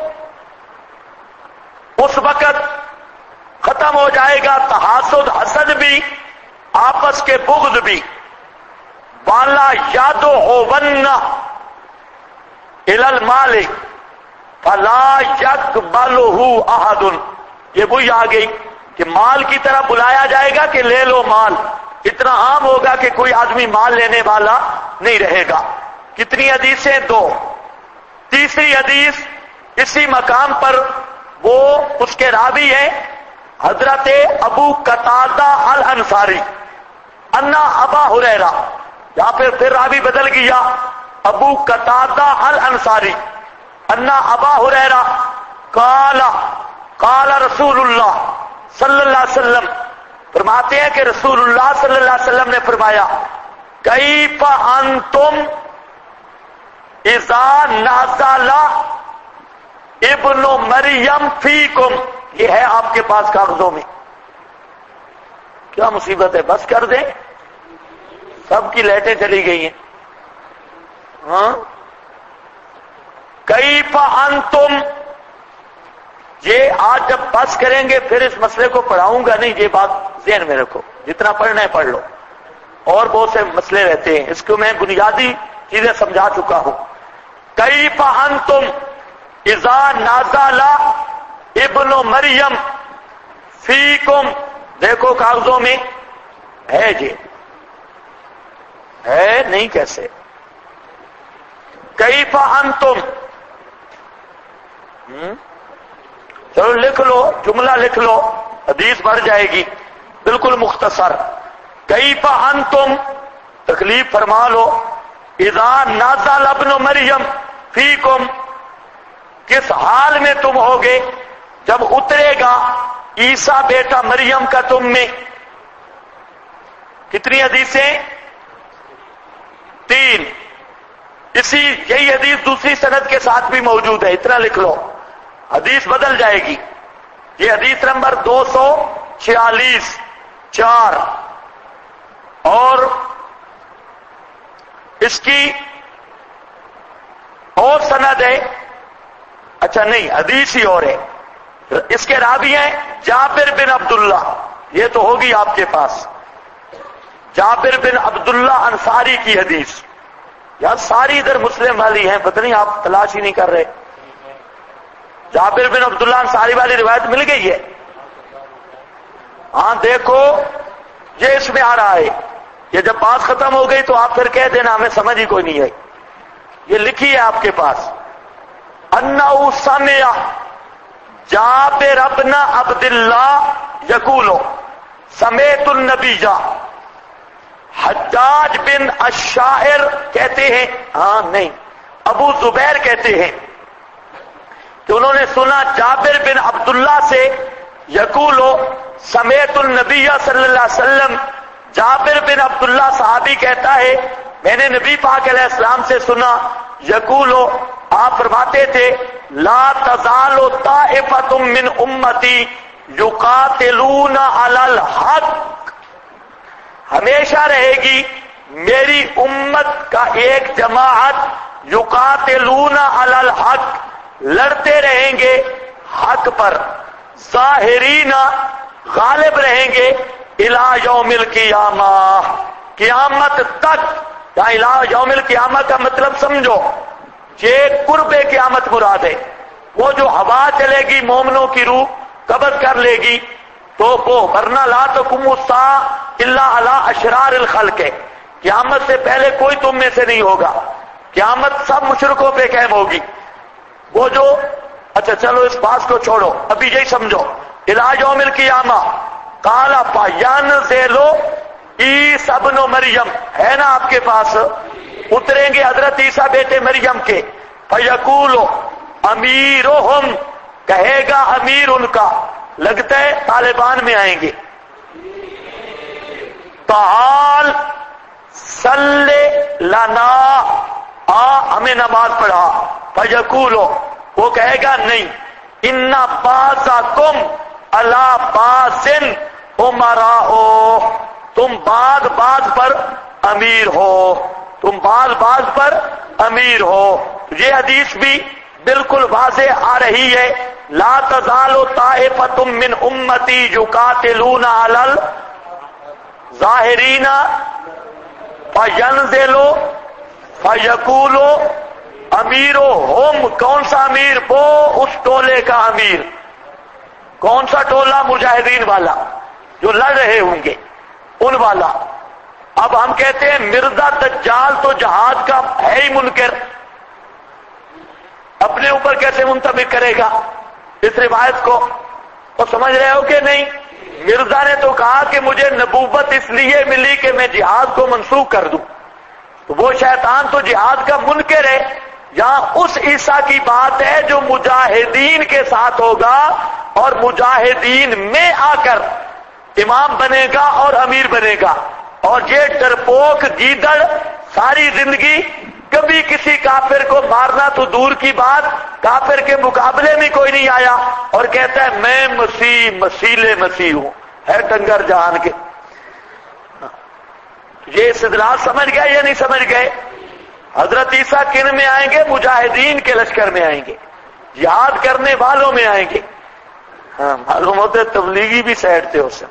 اس وقت ختم ہو جائے گا تحاسد، حسد بھی، آپس کے بغض بھی. وَلَا يَدْعُوَنَّ إِلَى الْمَالِ فَلَا يَقْبَلُهُ أَحَدٌ، یہ وہی آ گئی کہ مال کی طرح بلایا جائے گا کہ لے لو مال. اتنا عام ہوگا کہ کوئی آدمی مال لینے والا نہیں رہے گا. کتنی حدیثیں؟ 2. تیسری حدیث اسی مقام پر وہ اس کے راوی ہیں حضرت ابو قتادہ الانصاری، انا ابا ہریرہ. یہاں پھر راوی بدل گیا، ابو قتادہ الانصاری انا ابا ہریرہ قال رسول اللہ صلی اللہ علیہ وسلم، فرماتے ہیں کہ رسول اللہ صلی اللہ علیہ وسلم نے فرمایا، کیف انتم اذا نزل ابن مریم فیکم، یہ ہے آپ کے پاس کاغذوں میں. کیا مصیبت ہے، بس کر دیں، سب کی لائٹیں چلی گئی ہیں. ہاں کیف انتم، یہ آج جب بس کریں گے پھر اس مسئلے کو پڑھاؤں گا نہیں، یہ بات ذہن میں رکھو، جتنا پڑھنا ہے پڑھ لو. اور بہت سے مسئلے رہتے ہیں، اس کو میں بنیادی چیزیں سمجھا چکا ہوں. کیف انتم اذا نزل ابن مریم فیکم، دیکھو کاغذوں میں ہے، جی ہے نہیں کیسے. کیف انتم، چلو لکھ لو، جملہ لکھ لو. حدیث بڑھ جائے گی بالکل مختصر. کیف انتم تکلیف فرما لو اذا نازل ابن مریم فیکم کس حال میں تم ہوگے جب اترے گا عیسیٰ بیٹا مریم کا تم میں. کتنی حدیثیں؟ 3. یہی حدیث دوسری سند کے ساتھ بھی موجود ہے, اتنا لکھ لو, حدیث بدل جائے گی. یہ حدیث نمبر 246 4 اور اس کی اور سند ہے. اچھا نہیں, حدیث ہی اور ہے. اس کے راوی ہیں جابر بن عبداللہ, یہ تو ہوگی آپ کے پاس, جابر بن عبداللہ انصاری کی حدیث. یار ساری ادھر مسلم والی ہیں, پتہ نہیں آپ تلاش ہی نہیں کر رہے. جابر بن عبداللہ انصاری والی روایت مل گئی ہے. ہاں دیکھو یہ اس میں آ رہا ہے. یہ جب بات ختم ہو گئی تو آپ پھر کہہ دینا ہمیں سمجھ ہی کوئی نہیں ہے. یہ لکھی ہے آپ کے پاس. انہو سمع جابر بن عبداللہ یقول سمعت النبی. حجاج بن الشاعر کہتے ہیں, ہاں نہیں, ابو زبیر کہتے ہیں کہ انہوں نے سنا جابر بن عبداللہ سے یقول سمعت النبی صلی اللہ علیہ وسلم. جابر بن عبداللہ صحابی کہتا ہے میں نے نبی پاک علیہ السلام سے سنا یقول, آپ فرماتے تھے لا تزال طائفۃ من امتی یقاتلون علی الحق. ہمیشہ رہے گی میری امت کا ایک جماعت یقاتلون علی الحق, لڑتے رہیں گے حق پر, ظاہرین غالب رہیں گے, الی یوم القیامہ قیامت تک. یا الی یوم القیامہ کا مطلب سمجھو, یہ قرب قیامت مراد ہے. وہ جو ہوا چلے گی مومنوں کی روح قبض کر لے گی تو وہ, ورنہ لا تقوم الساعۃ الا علی اشرار الخلق ہے. قیامت سے پہلے کوئی تم میں سے نہیں ہوگا, قیامت سب مشرکوں پہ قائم ہوگی. وہ جو, اچھا چلو اس بات کو چھوڑو, ابھی یہی سمجھو الی یوم القیامہ. قال فینزل عیسی ابن مریم, ہے نا آپ کے پاس, اتریں گے حضرت عیسیٰ بیٹے مریم کے. فیقول امیرہم, کہے گا امیر ان کا, لگتا ہے طالبان میں آئیں گے, تعال صلی لنا, ہمیں نماز پڑھا. فیقول, وہ کہے گا نہیں, ان بعضکم علی بعض امراء, تم بعض پر امیر ہو, تم بعض پر امیر ہو. یہ حدیث بھی بالکل واضح آ رہی ہے, لا تزال طائفۃ من امتی یقاتلون علی الظاہرین فینزل فیقول امیرہم. کون سا امیر؟ وہ اس ٹولے کا امیر. کون سا ٹولہ؟ مجاہدین والا جو لڑ رہے ہوں گے ان والا. اب ہم کہتے ہیں مرزا دجال تو جہاد کا ہے ہی منکر, اپنے اوپر کیسے منطبق کرے گا اس روایت کو؟ تو سمجھ رہے ہو کہ نہیں؟ مرزا نے تو کہا کہ مجھے نبوت اس لیے ملی کہ میں جہاد کو منسوخ کر دوں. تو وہ شیطان تو جہاد کا منکر ہے. یہاں اس عیسیٰ کی بات ہے جو مجاہدین کے ساتھ ہوگا اور مجاہدین میں آ کر امام بنے گا اور امیر بنے گا. اور یہ ڈرپوک گیدڑ ساری زندگی کبھی کسی کافر کو مارنا تو دور کی بات, کافر کے مقابلے میں کوئی نہیں آیا اور کہتا ہے میں مسیح ہوں, ہے ڈنگر جہان کے. یہ استدلال سمجھ گئے یا نہیں سمجھ گئے؟ حضرت عیسیٰ کن میں آئیں گے؟ مجاہدین کے لشکر میں آئیں گے, جہاد کرنے والوں میں آئیں گے. ہاں معلوم ہوتے تبلیغی بھی سائڈ تھے اس سے,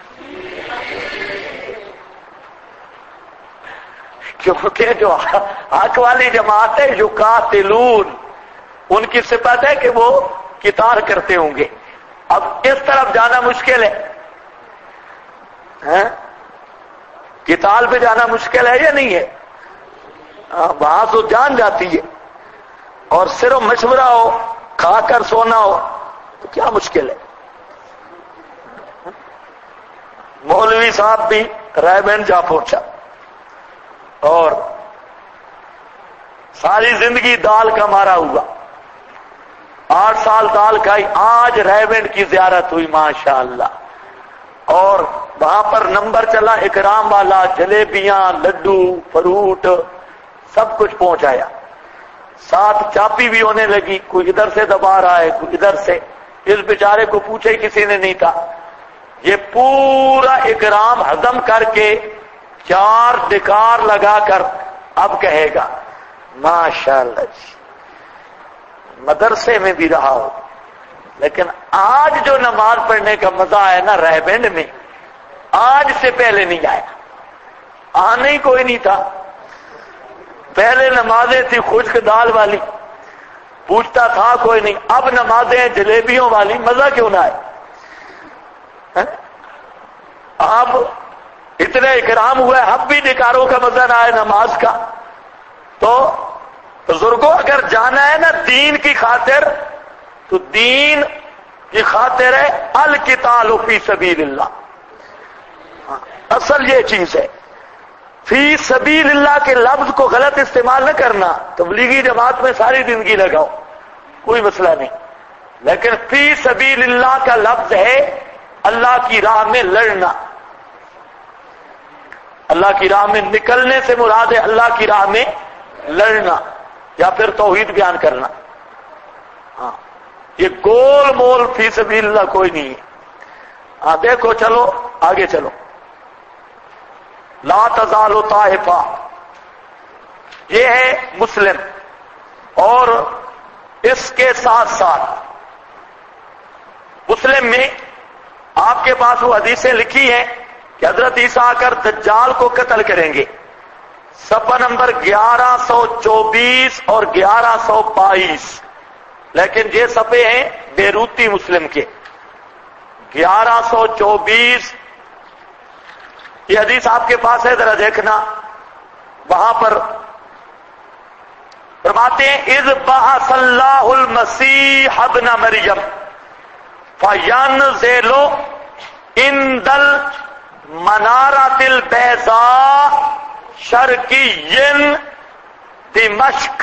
کیونکہ جو حق والی جماعت ہے یقاتلون, ان کی صفت ہے کہ وہ قتال کرتے ہوں گے. اب اس طرف جانا مشکل ہے, قتال پہ جانا مشکل ہے یا نہیں ہے؟ وہاں تو جان جاتی ہے, اور صرف مشورہ ہو, کھا کر سونا ہو تو کیا مشکل ہے؟ مولوی صاحب بھی رائے بینڈ جا پہنچا اور ساری زندگی دال کا مارا ہوا، 8 سال دال کھائی، آج رائے بینڈ کی زیارت ہوئی ماشاءاللہ، اور وہاں پر نمبر چلا اکرام والا، جلیبیاں، لڈو، فروٹ سب کچھ پہنچایا، ساتھ چاپی بھی ہونے لگی، کوئی ادھر سے دبا رہا ہے کوئی ادھر سے، اس بیچارے کو پوچھے ہی کسی نے نہیں تھا، یہ پورا اکرام ہضم کر کے 4 ڈکار لگا کر اب کہے گا ماشاءاللہ جی مدرسے میں بھی رہا ہو، لیکن آج جو نماز پڑھنے کا مزہ ہے نا رہبند میں، آج سے پہلے نہیں آیا، آنے ہی کوئی نہیں تھا، پہلے نمازیں تھی خشک دال والی، پوچھتا تھا کوئی نہیں، اب نمازیں جلیبیوں والی، مزہ کیوں نہ آئے؟ اب اتنے اکرام ہوئے، اب بھی ڈکاروں کا مزہ نہ آئے نماز کا، تو بزرگوں اگر جانا ہے نا دین کی خاطر تو دین کی خاطر ہے القتال فی سبیل اللہ، اصل یہ چیز ہے، فی سبیل اللہ کے لفظ کو غلط استعمال نہ کرنا، تبلیغی جماعت میں ساری زندگی لگاؤ کوئی مسئلہ نہیں، لیکن فی سبیل اللہ کا لفظ ہے اللہ کی راہ میں لڑنا، اللہ کی راہ میں نکلنے سے مراد ہے اللہ کی راہ میں لڑنا یا پھر توحید بیان کرنا، ہاں یہ گول مول فی سبیل اللہ کوئی نہیں ہے۔ ہاں دیکھو چلو آگے چلو، لا تزال طائفہ یہ ہے مسلم، اور اس کے ساتھ ساتھ مسلم میں آپ کے پاس وہ حدیثیں لکھی ہیں کہ حضرت عیسیٰ آ کر دجال کو قتل کریں گے، صفحہ نمبر 1124 اور 1122، لیکن یہ صفحے ہیں بیروتی مسلم کے، 1124 یہ حدیث آپ کے پاس ہے، ذرا دیکھنا، وہاں پر فرماتے ہیں اذ بعث اللہ المسیح ابن مریم فینزل عند المنارۃ البیضاء شرقی دمشق،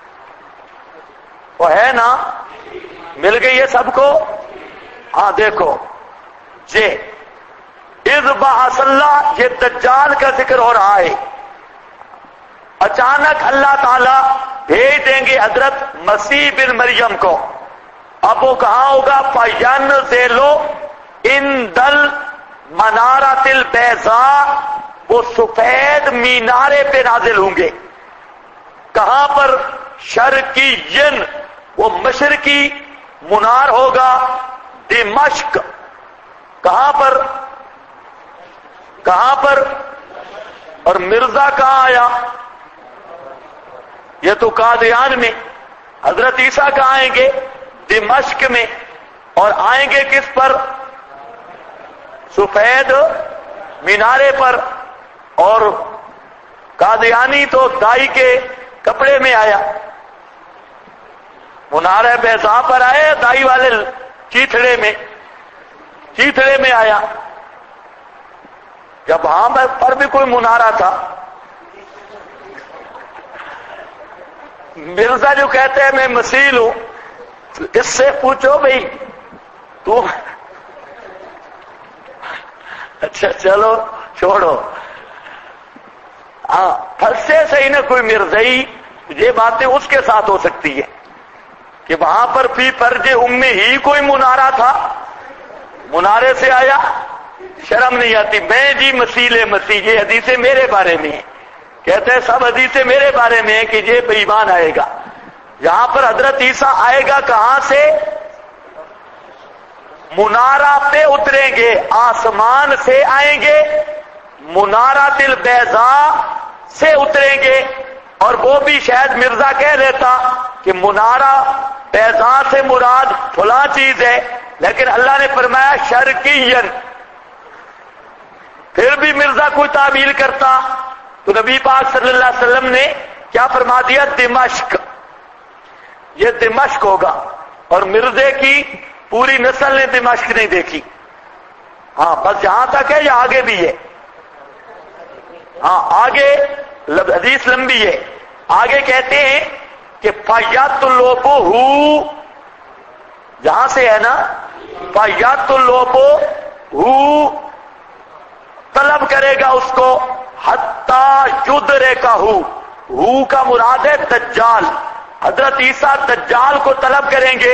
وہ ہے نا، مل گئی ہے سب کو؟ ہاں دیکھو جے اذ بعث اللہ، یہ دجال کا ذکر ہو رہا ہے، اچانک اللہ تعالی بھیج دیں گے حضرت مسیح بن مریم کو، اب وہ کہاں ہوگا؟ فینزل عند المنارۃ البیضاء، وہ سفید مینارے پہ نازل ہوں گے، کہاں پر؟ شرقی، وہ مشرقی منار ہوگا، دمشق، کہاں پر؟ کہاں پر؟ اور مرزا کہاں آیا؟ یہ تو قادیان میں، حضرت عیسیٰ کہاں آئیں گے؟ دمشق میں، اور آئیں گے کس پر؟ سفید مینارے پر، اور قادیانی تو دائی کے کپڑے میں آیا، منارہ بیضاء پر آئے، دائی والے چیتڑے میں آیا، جب وہاں پر بھی کوئی منارہ تھا۔ مرزا جو کہتے ہیں میں مسیح ہوں، اس سے پوچھو بھئی تو اچھا چلو چھوڑو، ہاں پھنسے صحیح نہ کوئی مرزائی، یہ باتیں اس کے ساتھ ہو سکتی ہے کہ وہاں پر فی فرج امی ہی کوئی منارہ تھا، منارے سے آیا، شرم نہیں آتی، میں جی مسیح، یہ حدیثیں میرے بارے میں ہیں، کہتے ہیں سب حدیثیں میرے بارے میں ہیں کہ یہ بے ایمان آئے گا، یہاں پر حضرت عیسیٰ آئے گا کہاں سے؟ منارہ پہ اتریں گے، آسمان سے آئیں گے، منارۃ البیضاء سے اتریں گے، اور وہ بھی شاید مرزا کہہ دیتا کہ منارہ بیضاء سے مراد فلاں چیز ہے، لیکن اللہ نے فرمایا شرقین، پھر بھی مرزا کوئی تعبیر کرتا تو نبی پاک صلی اللہ علیہ وسلم نے کیا فرما دیا؟ دمشق، یہ دمشق ہوگا، اور مرزے کی پوری نسل نے دمشق نہیں دیکھی، ہاں بس یہاں تک ہے یا آگے بھی ہے؟ ہاں آگے حدیث لمبی ہے. آگے کہتے ہیں کہ فَيَطْلُبُهُ، جہاں سے ہے نا فَيَطْلُبُهُ، طلب کرے گا اس کو، حَتَّى يُدْرِكَهُ، ہو کا مراد ہے دجال. حضرت عیسیٰ دجال کو طلب کریں گے،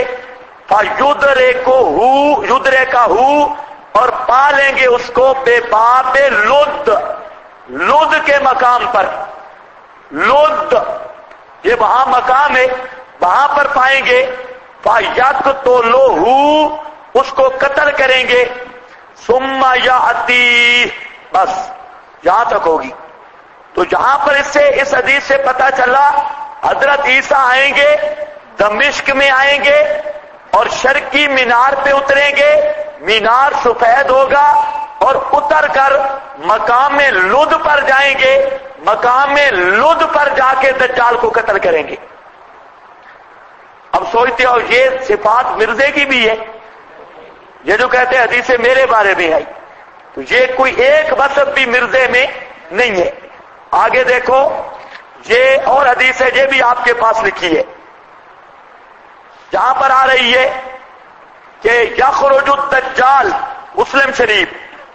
يُدْرِكَهُ، اور پا لیں گے اس کو بے باب لد، لد کے مقام پر. لد یہ وہاں مقام ہے، وہاں پر پائیں گے. فَيَقْتُلُهُ، اس کو قتل کریں گے. ثُمَّ يَأْتِي، بس یہاں تک ہوگی. تو جہاں پر اس حدیث سے پتا چلا حضرت عیسیٰ آئیں گے، دمشق میں آئیں گے اور شرقی مینار پہ اتریں گے. مینار سفید ہوگا اور اتر کر مقام لد پر جائیں گے. مقام لد پر جا کے دجال کو قتل کریں گے. اب سوچتے ہو یہ صفات مرزے کی بھی ہے، یہ جو کہتے ہیں حدیث میرے بارے میں آئی، تو یہ کوئی ایک وصف بھی مرزے میں نہیں ہے. آگے دیکھو یہ اور حدیث ہے، یہ بھی آپ کے پاس لکھی ہے، جہاں پر آ رہی ہے کہ یخرج الدجال، مسلم شریف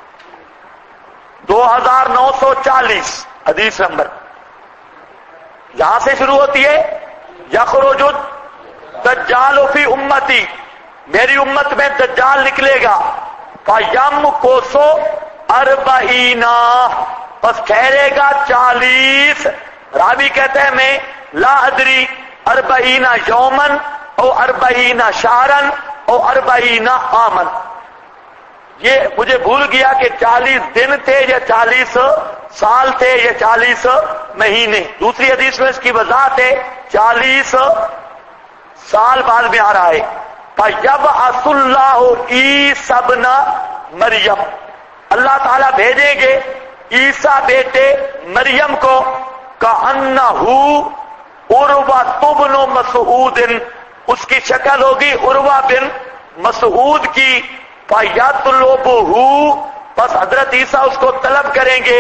2940 حدیث نمبر. یہاں سے شروع ہوتی ہے یخرج الدجال فی امتی، میری امت میں دجال نکلے گا. فَيَمْكُثُ 40، بس ٹھہرے گا 40. راوی کہتے ہیں میں لا ادری 40 یومن او 40 شہرن او 40 عامن، یہ مجھے بھول گیا کہ 40 دن تھے یا 40 سال تھے یا 40 مہینے. دوسری حدیث میں اس کی وضاحت ہے 40 سال بعد میں آ رہا ہے. فَيَبْعَثُ اللَّهُ عِيسَى ابْنَ مریم، اللہ تعالیٰ بھیجیں گے عیسیٰ بیٹے مریم کو. کَأَنَّهُ عُرْوَةُ بْنُ مسعود، اس کی شکل ہوگی عروہ بن مسعود کی. فَيَطْلُبُهُ، بس حضرت عیسیٰ اس کو طلب کریں گے.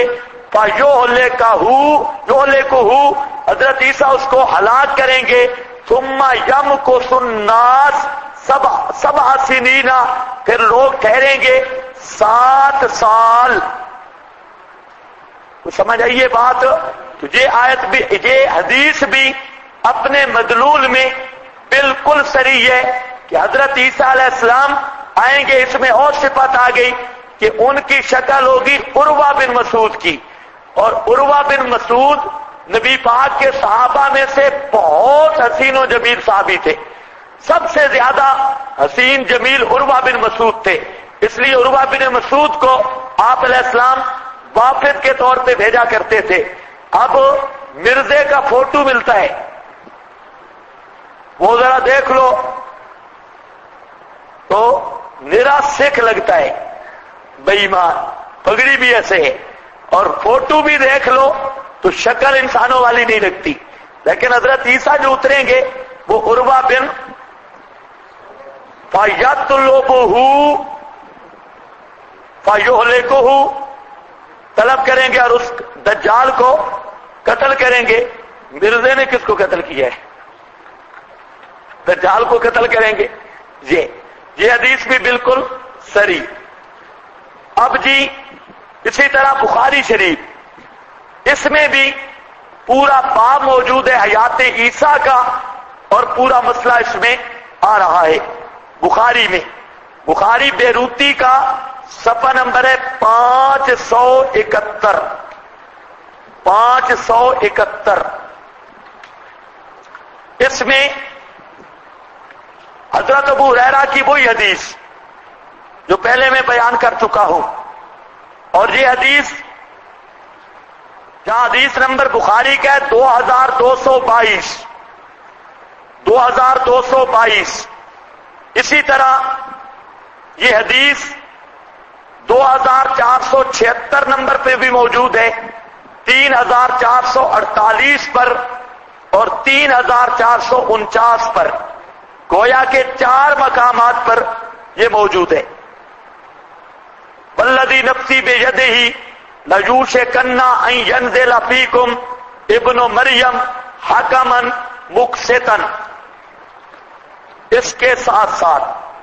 فَيُهْلِكُهُ، حضرت عیسیٰ اس کو ہلاک کریں گے. ثُمَّ يَمْكُثُ النَّاسُ 7 سنین، پھر لوگ ٹھہریں گے 7 سال. سمجھ آئیے بات؟ تو یہ آیت بھی، یہ حدیث بھی اپنے مدلول میں بالکل صریح ہے کہ حضرت عیسیٰ علیہ السلام آئیں گے. اس میں اور صفت آ گئی کہ ان کی شکل ہوگی عروہ بن مسعود کی، اور عروہ بن مسعود نبی پاک کے صحابہ میں سے بہت حسین و جمیل صحابی تھے. سب سے زیادہ حسین جمیل عروہ بن مسعود تھے. اس لیے عروہ بن مسعود کو آپ علیہ السلام وافد کے طور پہ بھیجا کرتے تھے. اب مرزے کا فوٹو ملتا ہے، وہ ذرا دیکھ لو تو نرا سکھ لگتا ہے، بے ایمان. پگڑی بھی ایسے ہے اور فوٹو بھی دیکھ لو تو شکل انسانوں والی نہیں لگتی. لیکن حضرت عیسیٰ جو اتریں گے وہ عروہ بن فَيَطْلُبُهُ فَيُهْلِكُهُ، طلب کریں گے اور اس دجال کو قتل کریں گے. مرزے نے کس کو قتل کیا ہے؟ دجال کو قتل کریں گے. یہ حدیث بھی بالکل صریح. اب جی اسی طرح بخاری شریف، اس میں بھی پورا باب موجود ہے حیات عیسیٰ کا، اور پورا مسئلہ اس میں آ رہا ہے. بخاری میں، بخاری بیروتی کا صفحہ نمبر ہے 571. 571 اس میں حضرت ابو ہریرہ کی وہی حدیث جو پہلے میں بیان کر چکا ہوں. اور یہ حدیث جہاں حدیث نمبر بخاری کا ہے 2222. اسی طرح یہ حدیث 2476 نمبر پہ بھی موجود ہے، 3448 پر اور 3449 پر. گویا کے 4 مقامات پر یہ موجود ہے. والذی نفسی بیدہ لیوشکن ان ینزل فیکم ابن مریم حکما مقسطا۔ اس کے ساتھ ساتھ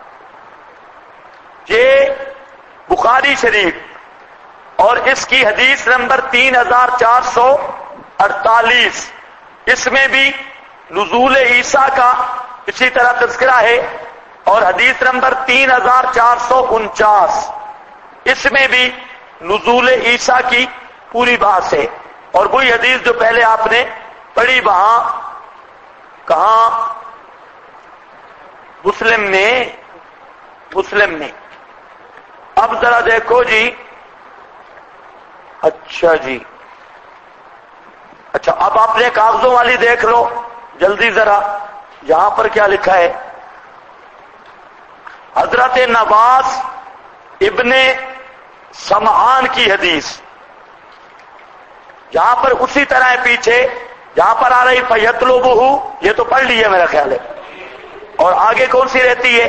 یہ بخاری شریف اور اس کی حدیث نمبر 3448، اس میں بھی نزول عیسیٰ کا اسی طرح تذکرہ ہے، اور حدیث نمبر 3449 اس میں بھی نزول عیسیٰ کی پوری بات ہے، اور وہی حدیث جو پہلے آپ نے پڑھی وہاں کہاں؟ مسلم میں۔ اب ذرا دیکھو جی، اچھا جی، اچھا اب اپنے کاغذوں والی دیکھ لو جلدی ذرا، یہاں پر کیا لکھا ہے؟ حضرت نواس ابن سمعان کی حدیث، جہاں پر اسی طرح ہے پیچھے جہاں پر آ رہی فیطلبہ، یہ تو پڑھ لی ہے میرا خیال ہے، اور آگے کون سی رہتی ہے؟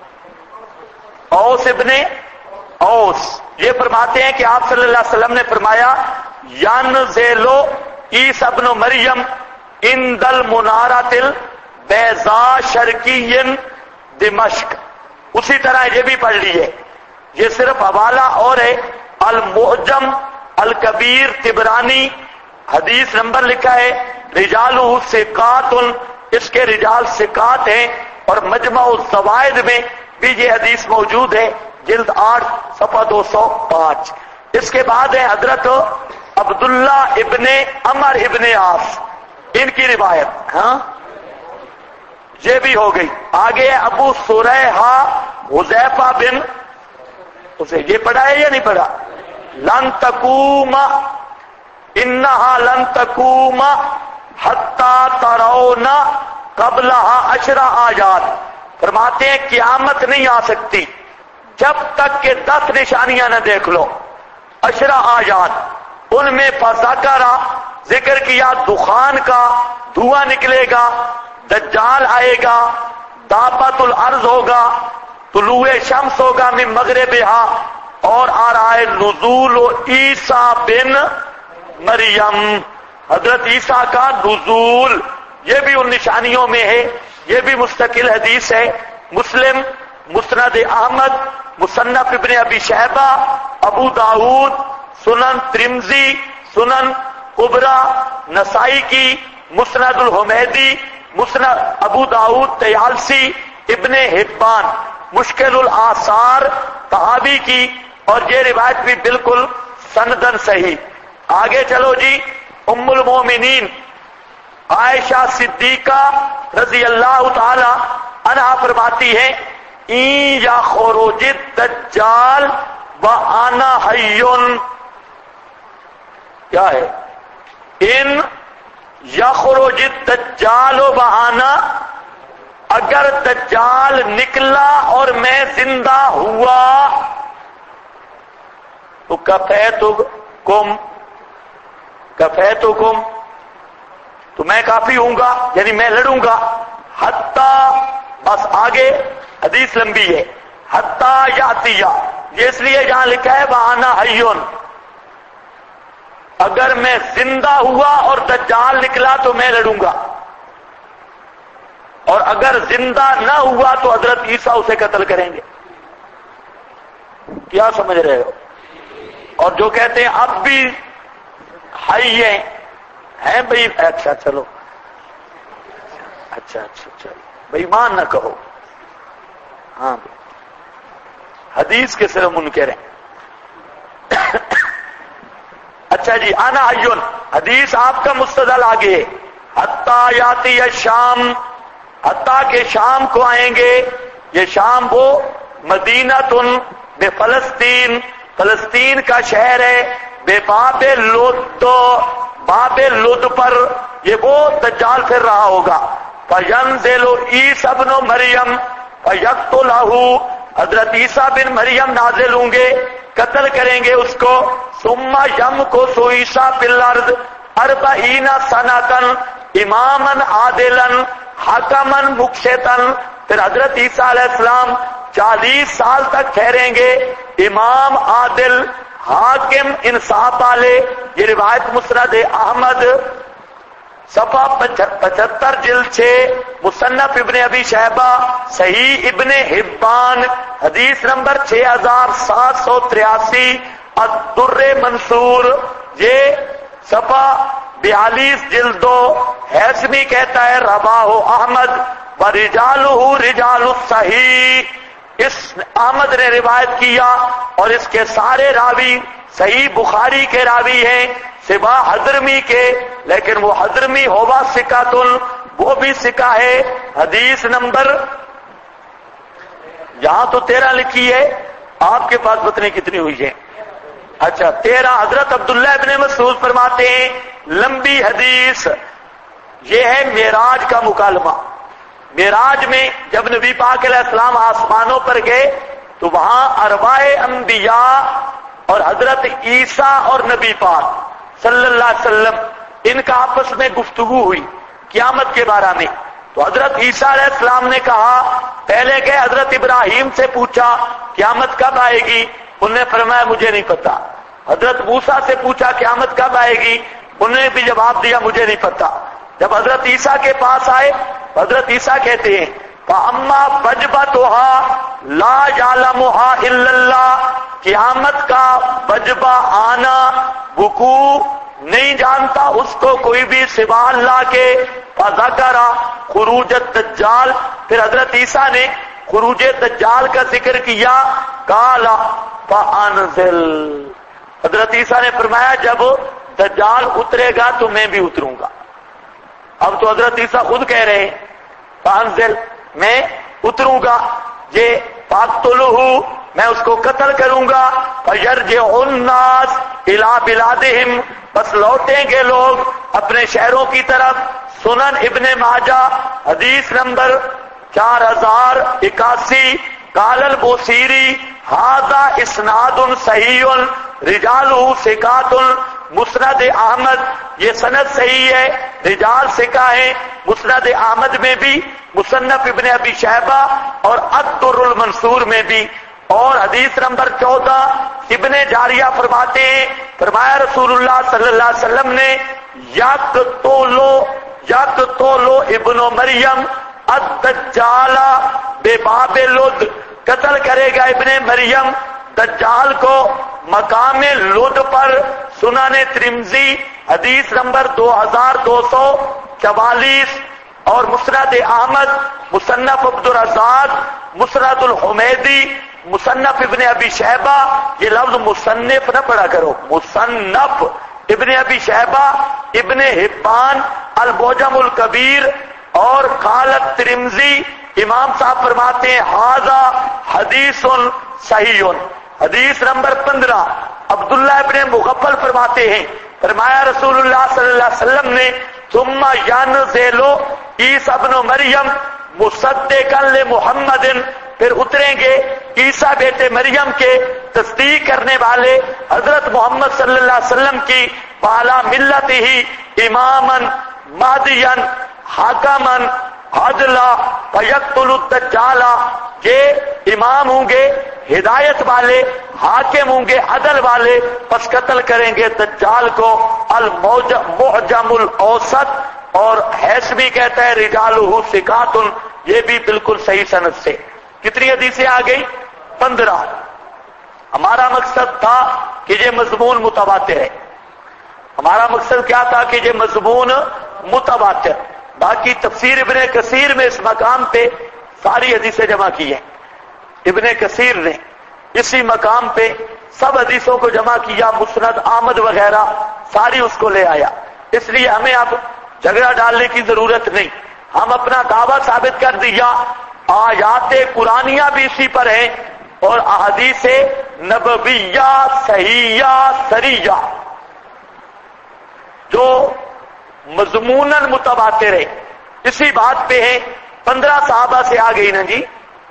اوس ابن اوس۔ یہ فرماتے ہیں کہ آپ صلی اللہ علیہ وسلم نے فرمایا ینزل عیسی ابن مریم عند المنارۃ البیضاء شرقی دمشق۔ اسی طرح یہ بھی پڑھ لی ہے، یہ صرف حوالہ اور ہے المعجم الکبیر طبرانی، حدیث نمبر لکھا ہے رجالہ ثقات، اس کے رجال ثقات ہیں، اور مجمع الزوائد میں بھی یہ حدیث موجود ہے، جلد 8 صفحہ 205۔ اس کے بعد ہے حضرت عبداللہ ابن عمر ابن عاص، ان کی روایت، ہاں یہ بھی ہو گئی۔ آگے ابو سریحہ حذیفہ بن، اسے یہ پڑھا ہے یا نہیں پڑھا؟ لن تقوم انہا لن تقوم حتی ترون قبلہا 10 آیات، فرماتے ہیں قیامت نہیں آ سکتی جب تک کہ 10 نشانیاں نہ دیکھ لو۔ 10 آیات، ان میں فذکر ذکر کیا دخان کا، دھواں نکلے گا، دجال آئے گا، دابت الارض ہوگا، طلوع شمس ہوگا من مغربہا، اور آ رہا ہے نزول عیسیٰ بن مریم، حضرت عیسیٰ کا نزول، یہ بھی ان نشانیوں میں ہے، یہ بھی مستقل حدیث ہے۔ مسلم، مسند احمد، مصنف ابن ابی شیبہ، ابو داؤد، سنن ترمذی، سنن کبریٰ نسائی کی، مسند الحمیدی، مسند ابو داؤد طیالسی، ابن حبان، مشکل الآثار طحاوی کی، اور یہ روایت بھی بالکل سندن صحیح۔ آگے چلو جی، ام المومنین عائشہ صدیقہ رضی اللہ تعالی عنہا فرماتی ہیں این یخرج الدجال وانا حی، کیا ہے؟ ان یخرج الدجال وانا، اگر دجال نکلا اور میں زندہ ہوا تو کفیتکم، تو میں کافی ہوں گا، یعنی میں لڑوں گا، حتیٰ، بس آگے حدیث لمبی ہے، حتیٰ یاتیہ، یہ اس لیے جہاں لکھا ہے وانا حیون، اگر میں زندہ ہوا اور دجال نکلا تو میں لڑوں گا، اور اگر زندہ نہ ہوا تو حضرت عیسیٰ اسے قتل کریں گے۔ کیا سمجھ رہے ہو؟ اور جو کہتے ہیں اب بھی حی ہیں بھائی، اچھا چلو، اچھا چلو بھائی، مان نہ کہو، ہاں حدیث کے صرف منکر ہیں۔ اچھا جی، انا حیون، حدیث آپ کا مستدل آگے ہے، حتیٰ یاتی الشام، حتیٰ کہ شام کو آئیں گے، یہ شام وہ مدینۃ بفلسطین، فلسطین کا شہر ہے، بے باب لد، باب لد پر یہ وہ دجال پھر رہا ہوگا، فینزل عیسی ابن مریم فیقتلہ، حضرت عیسیٰ بن مریم نازل ہوں گے، قتل کریں گے اس کو، ثم یمکث عیسیٰ فی الارض 40 سنۃ اماما عادلا حکما مقسطا، پھر حضرت عیسیٰ علیہ السلام 40 سال تک ٹھہریں گے، امام عادل حاکم انصاف والے. یہ روایت مسند احمد صفحہ 75 جلد 6، مصنف ابن ابی شیبہ، صحیح ابن حبان حدیث نمبر 6783، الدر منصور یہ صفحہ 42 جلد 2. حیثمی کہتا ہے رواہ احمد ورجالہ رجال الصحیح، اس احمد نے روایت کیا اور اس کے سارے راوی صحیح بخاری کے راوی ہیں سوا حضرمی کے، لیکن وہ حضرمی ہوا ثقۃ، وہ بھی ثقہ ہے. حدیث نمبر یہاں تو 13 لکھی ہے، آپ کے پاس پتہ نہیں کتنی ہوئی ہے. اچھا 13. حضرت عبداللہ ابن مسعود فرماتے ہیں لمبی حدیث، یہ ہے معراج کا مکالمہ. معراج میں جب نبی پاک علیہ السلام آسمانوں پر گئے تو وہاں ارواح انبیاء اور حضرت عیسیٰ اور نبی پاک صلی اللہ علیہ وسلم ان کا آپس میں گفتگو ہوئی قیامت کے بارے میں. تو حضرت عیسیٰ علیہ السلام نے کہا، پہلے گئے حضرت ابراہیم سے پوچھا قیامت کب آئے گی، انہوں نے فرمایا مجھے نہیں پتا. حضرت موسیٰ سے پوچھا قیامت کب آئے گی، انہوں نے بھی جواب دیا مجھے نہیں پتا. جب حضرت عیسیٰ کے پاس آئے، حضرت عیسیٰ کہتے ہیں فَأَمَّا بَجْبَتُهَا لَا يَعْلَمُهَا إِلَّا اللَّهُ، قیامت کا بجبہ آنا وقوع نہیں جانتا اس کو کوئی بھی سوا اللہ کے. فَذَكَرَ خُرُوجَ الدَّجَّالِ، پھر حضرت عیسیٰ نے خروج دجال کا ذکر کیا. قَالَ فَأَنزِلْ، حضرت عیسیٰ نے فرمایا جب دجال اترے گا تو میں بھی اتروں گا. اب تو حضرت عیسیٰ خود کہہ رہے ہیں فانزل، میں اتروں گا، یہ فاقتلہ، میں اس کو قتل کروں گا. فیرجع الناس الی بلادہم، بس لوٹیں گے لوگ اپنے شہروں کی طرف. سنن ابن ماجہ حدیث نمبر 4081، قال البوصیری ھذا اسناد صحیح رجالہ ثقات. مسند احمد یہ سند صحیح ہے، رجال ثقہ ہیں. مسند احمد میں بھی، مصنف ابن ابی شیبہ اور الدر المنصور میں بھی. اور حدیث نمبر 14 ابن جاریہ فرماتے ہیں، فرمایا رسول اللہ صلی اللہ علیہ وسلم نے یقتلو ابن مریم الدجال بباب لد، قتل کرے گا ابن مریم دجال کو مقام لد پر. سنن ترمذی حدیث نمبر 2244 اور مسند احمد، مصنف عبدالرزاق، مسند الحمیدی، مصنف ابن ابی شیبہ. یہ لفظ مصنف نہ پڑھا کرو، مصنف ابن ابی شیبہ، ابن حبان، المعجم الکبیر اور قال ترمذی. امام صاحب فرماتے ہیں ھذا حدیث صحیح. حدیث نمبر 15 عبداللہ ابن مغفل فرماتے ہیں، فرمایا رسول اللہ صلی اللہ علیہ وسلم نے ثم ینزل عیسیٰ ابن مریم مصدقا لمحمد، پھر اتریں گے عیسیٰ بیٹے مریم کے تصدیق کرنے والے حضرت محمد صلی اللہ علیہ وسلم کی، وعلی ملتہ اماما مہدیا حاکما عدلا فیقتل الدجال. یہ امام ہوں گے ہدایت والے، حاکم ہوں گے عدل والے، پس قتل کریں گے دجال کو. المعجم الاوسط اور حیثمی کہتا ہے رجالہ ثقات، یہ بھی بالکل صحیح سند سے. کتنی حدیثیں آ گئی؟ 15. ہمارا مقصد تھا کہ یہ مضمون متواتر ہے. ہمارا مقصد کیا تھا کہ یہ مضمون متواتر. باقی تفسیر ابن کثیر میں اس مقام پہ ساری حدیثیں جمع کی ہیں. ابن کثیر نے اسی مقام پہ سب حدیثوں کو جمع کیا، مسند احمد وغیرہ ساری اس کو لے آیا. اس لیے ہمیں اب جھگڑا ڈالنے کی ضرورت نہیں، ہم اپنا دعویٰ ثابت کر دیا. آیات قرآنیہ بھی اسی پر ہیں اور احادیث نبویہ صحیحہ سریہ جو مضموناً متواتر ہے اسی بات پہ ہیں. 15 صحابہ سے آ گئی نا جی؟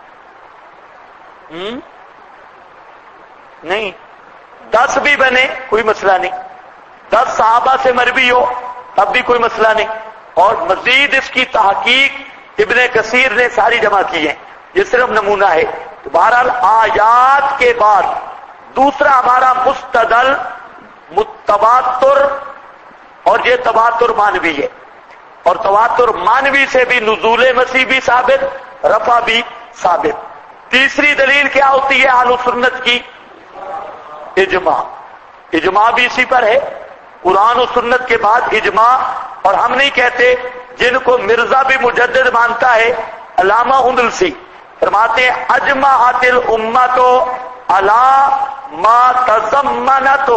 نہیں، 10 بھی بنے کوئی مسئلہ نہیں، 10 صحابہ سے مروی ہو تب بھی کوئی مسئلہ نہیں. اور مزید اس کی تحقیق ابن کثیر نے ساری جمع کی ہے. یہ صرف نمونہ ہے. تو بہرحال آیات کے بعد دوسرا ہمارا مستدل تواتر، اور یہ تواتر مانوی ہے، اور تواتر مانوی سے بھی نزول مسیح بھی ثابت، رفع بھی ثابت. تیسری دلیل کیا ہوتی ہے اہل سنت کی؟ اجماع. اجماع بھی اسی پر ہے، قرآن و سنت کے بعد اجماع. اور ہم نہیں کہتے، جن کو مرزا بھی مجدد مانتا ہے، علامہ اندلسی فرماتے ہیں اجمعت الامت علی ما تضمنتہ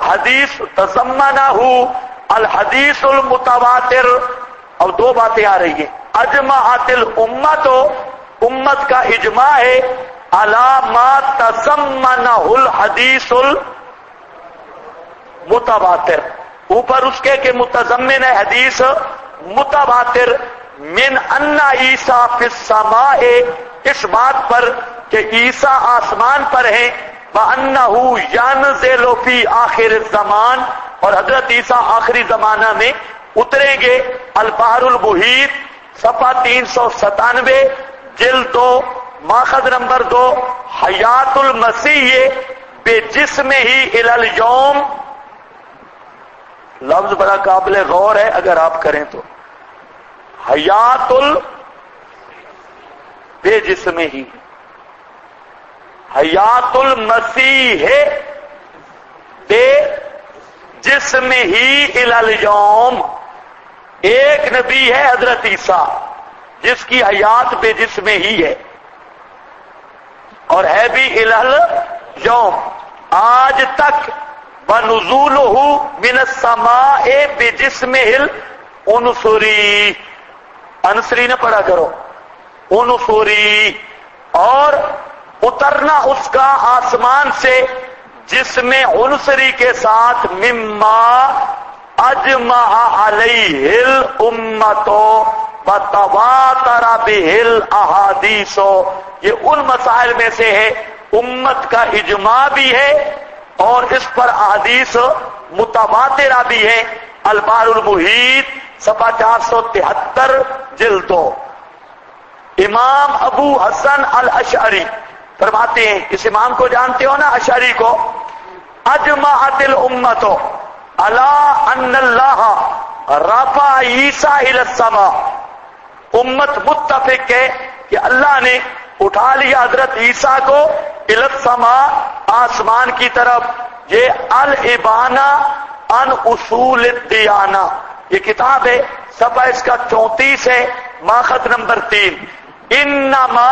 الحدیث المتواتر. اب دو باتیں آ رہی ہیں. اجمعت الامت، امت کا اجماع ہے، علی ما تضمنہ الحدیث متواتر، اوپر اس کے کہ متضمن ہے حدیث متواتر، من ان عیسیٰ فی السماء، اس بات پر کہ عیسیٰ آسمان پر ہیں، وَأَنَّهُ يَنزِلُ فِي آخر الزمان، اور حضرت عیسیٰ آخری زمانہ میں اتریں گے. البحر المحیط صفحہ 397 جلد 2 ماخذ نمبر 2. حیات المسیح بے جسم ہی الی الیوم، لفظ بڑا قابل غور ہے اگر آپ کریں تو. حیات بے جسم ہی، حیات المسیح بے جسم ہی الی الیوم. ایک نبی ہے حضرت عیسیٰ جس کی حیات بے جسم ہی ہے، اور ہے بھی الی الیوم آج تک. وَنُزُولُهُ مِنَ السَّمَاءِ بِجِسْمِهِ الْأُنْصُرِي، انصری نہ پڑھا کرو، انصری، اور اترنا اس کا آسمان سے جسم عنصری کے ساتھ. مما اجمع علیہ الامت وتواتر بہ الاحادیث، یہ ان مسائل میں سے ہے امت کا اجماع بھی ہے اور اس پر احادیث متواترہ بھی ہے. البحر المحیط صفحہ 473 جلد 2. امام ابو حسن الاشعری فرماتے ہیں، اس امام کو جانتے ہو نا، اشعری کو، اجمعت الامت علی ان اللہ رفع عیسیٰ الی السماء، امت متفق ہے کہ اللہ نے اٹھا لیا حضرت عیسیٰ کو الی السماء، آسمان کی طرف. یہ الابانہ عن اصول الدیانہ، یہ کتاب ہے، صفحہ اس کا 34 ہے، ماخذ نمبر 3. انما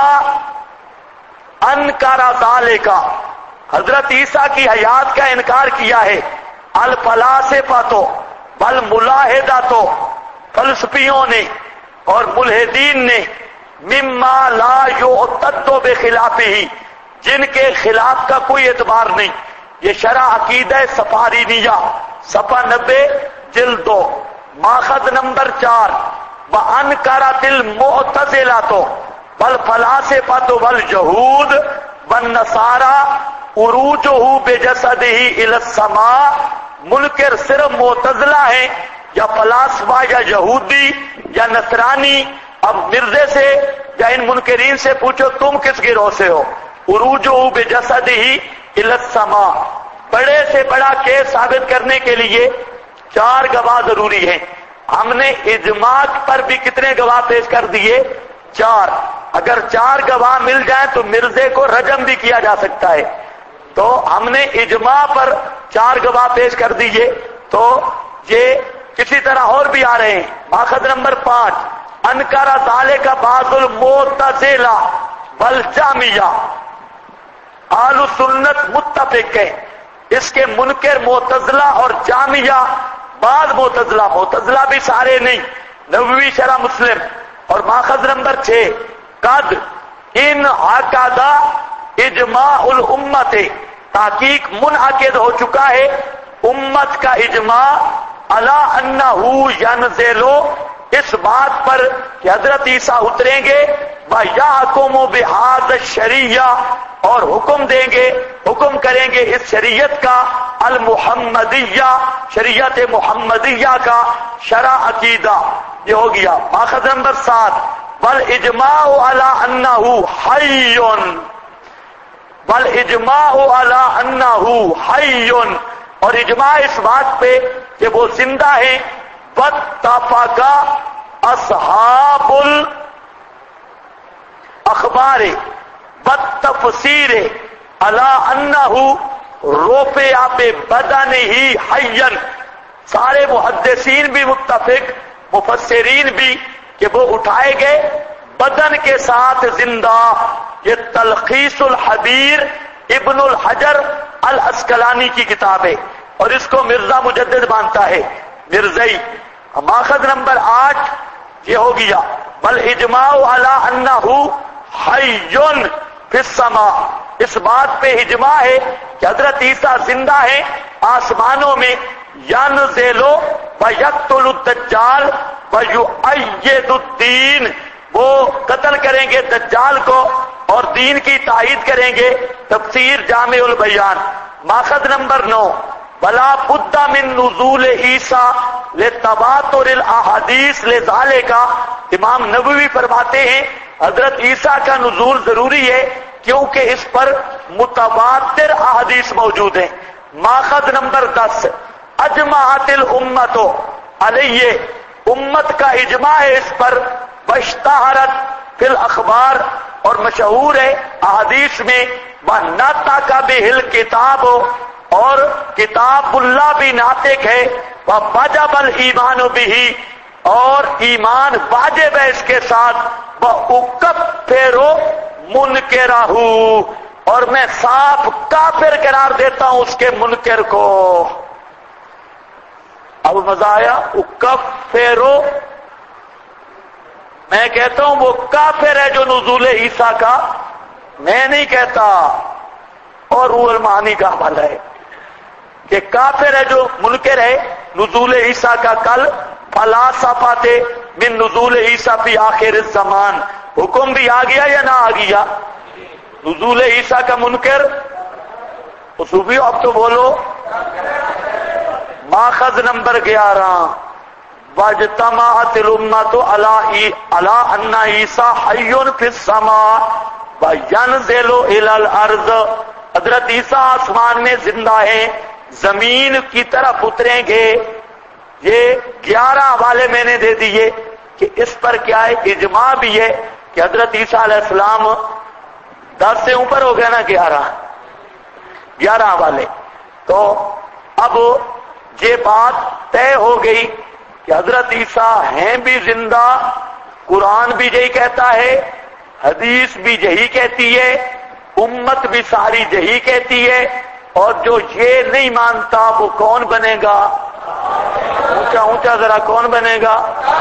انکر ذالک، حضرت عیسیٰ کی حیات کا انکار کیا ہے الفلاسفہ والملاحدہ، فلسفیوں نے اور ملحدین نے، مما لا یعتد بخلافہ، جن کے خلاف کا کوئی اعتبار نہیں. یہ شرح عقیدہ سفارینیہ صفحہ 90 جلد 2 ماخذ نمبر 4. وَأَنْكَرَتِ الْمُعْتَزِلَةُ وَالْفَلَاسِفَةُ وَالْجُحُودُ وَالنَّصَارَى عُرُوجُهُ بِجَسَدِهِ إِلَى السَّمَاءِ، منکر صرف معتزلہ ہیں یا فلاسفہ یا یہودی یا نصرانی. اب مرزے سے یا ان منکرین سے پوچھو تم کس گروہ سے ہو. عروجہ بجسدہ الی السماء، بڑے سے بڑا کیس ثابت کرنے کے لیے 4 گواہ ضروری ہیں. ہم نے اجماع پر بھی کتنے گواہ پیش کر دیے؟ 4. اگر 4 گواہ مل جائیں تو مرزے کو رجم بھی کیا جا سکتا ہے. تو ہم نے اجماع پر 4 گواہ پیش کر دیے. تو یہ کسی طرح اور بھی آ رہے ہیں. ماخذ نمبر 5. انکر ذالک بعض المعتزلہ والجہمیہ، اہل سنت متفق ہے اس کے منکر معتزلہ اور جہمیہ. بعض معتزلہ بھی سارے نہیں. نووی شرح مسلم اور ماخذ نمبر 6. قد انعقد اجماع الامت، تحقیق منعقد ہو چکا ہے امت کا اجماع، علی انہ ینزل، اس بات پر کہ حضرت عیسیٰ اتریں گے، وَيَحْكُمُ بِهَذَا الشَّرِيعَةِ، اور حکم دیں گے، حکم کریں گے اس شریعت کا، المحمدیہ، شریعت محمدیہ کا، شرع عقیدہ. یہ ہو گیا. ماخذ نمبر 7. والاجماع علی انہ حی، والاجماع علی انہ حی، اور اجماع اس بات پہ کہ وہ زندہ ہیں. واتفق اصحاب الاخبار والتفسیر علی انہ رفع ببدنہ حیا، سارے محدثین بھی متفق، مفسرین بھی، کہ وہ اٹھائے گئے بدن کے ساتھ زندہ. یہ تلخیص الحبیر ابن الحجر الاسقلانی کی کتاب ہے، اور اس کو مرزا مجدد مانتا ہے، مرزائی. ماخذ نمبر 8 یہ ہو گیا والاجماع علی انہ حی فی السماء. اس بات پہ اجماع ہے کہ حضرت عیسیٰ زندہ ہیں آسمانوں میں. ینزل ویقتل الدجال ویؤید الدین، وہ قتل کریں گے دجال کو اور دین کی تائید کریں گے. تفسیر جامع البیان. ماخذ نمبر 9 ولا بد من نزول عیسیٰ لتواتر الاحادیث لذالک. امام نووی فرماتے ہیں حضرت عیسیٰ کا نزول ضروری ہے کیونکہ اس پر متواتر احادیث موجود ہیں. ماخذ نمبر 10 اجمعت الامت علیہ، امت کا اجماع ہے اس پر. واشتہرت فی الاخبار، اور مشہور ہے احادیث میں. وَنَطَقَ بِهِ الْكِتَابُ، اور کتاب اللہ بھی ناطق ہے. وَوَجَبَ الْإِيمَانُ بِهِ، اور ایمان واجب ہے اس کے ساتھ. وَأُكَفِّرُ مُنْكِرَهُ، اور میں صاف کافر قرار دیتا ہوں اس کے منکر کو. اب مزہ آیا؟ اکفر، میں کہتا ہوں وہ کافر ہے جو نزول عیسیٰ کا، میں نہیں کہتا. اور روح المعانی کا حوالہ ہے کہ کافر ہے جو منکر ہے نزول عیسیٰ کا. کل فلاسفہ من نزول عیسیٰ فی آخر الزمان، حکم بھی آ گیا یا نہ آ گیا؟ نزول عیسیٰ کا منکر صوفیو اب تو بولو. ماخذ نمبر 11 واجتمعت الامت علی ان عیسیٰ حی فی السماء وینزل الی الارض. حضرت عیسیٰ آسمان میں زندہ ہیں، زمین کی طرف اتریں گے. یہ 11 حوالے میں نے دے دیے کہ اس پر کیا ہے، اجماع بھی ہے کہ حضرت عیسیٰ علیہ السلام 10 سے اوپر ہو گیا نا، 11 حوالے. تو اب یہ بات طے ہو گئی کہ حضرت عیسیٰ ہیں بھی زندہ. قرآن بھی یہی کہتا ہے، حدیث بھی یہی کہتی ہے، امت بھی ساری یہی کہتی ہے. اور جو یہ نہیں مانتا وہ کون بنے گا؟ اونچا اونچا ذرا کون بنے گا؟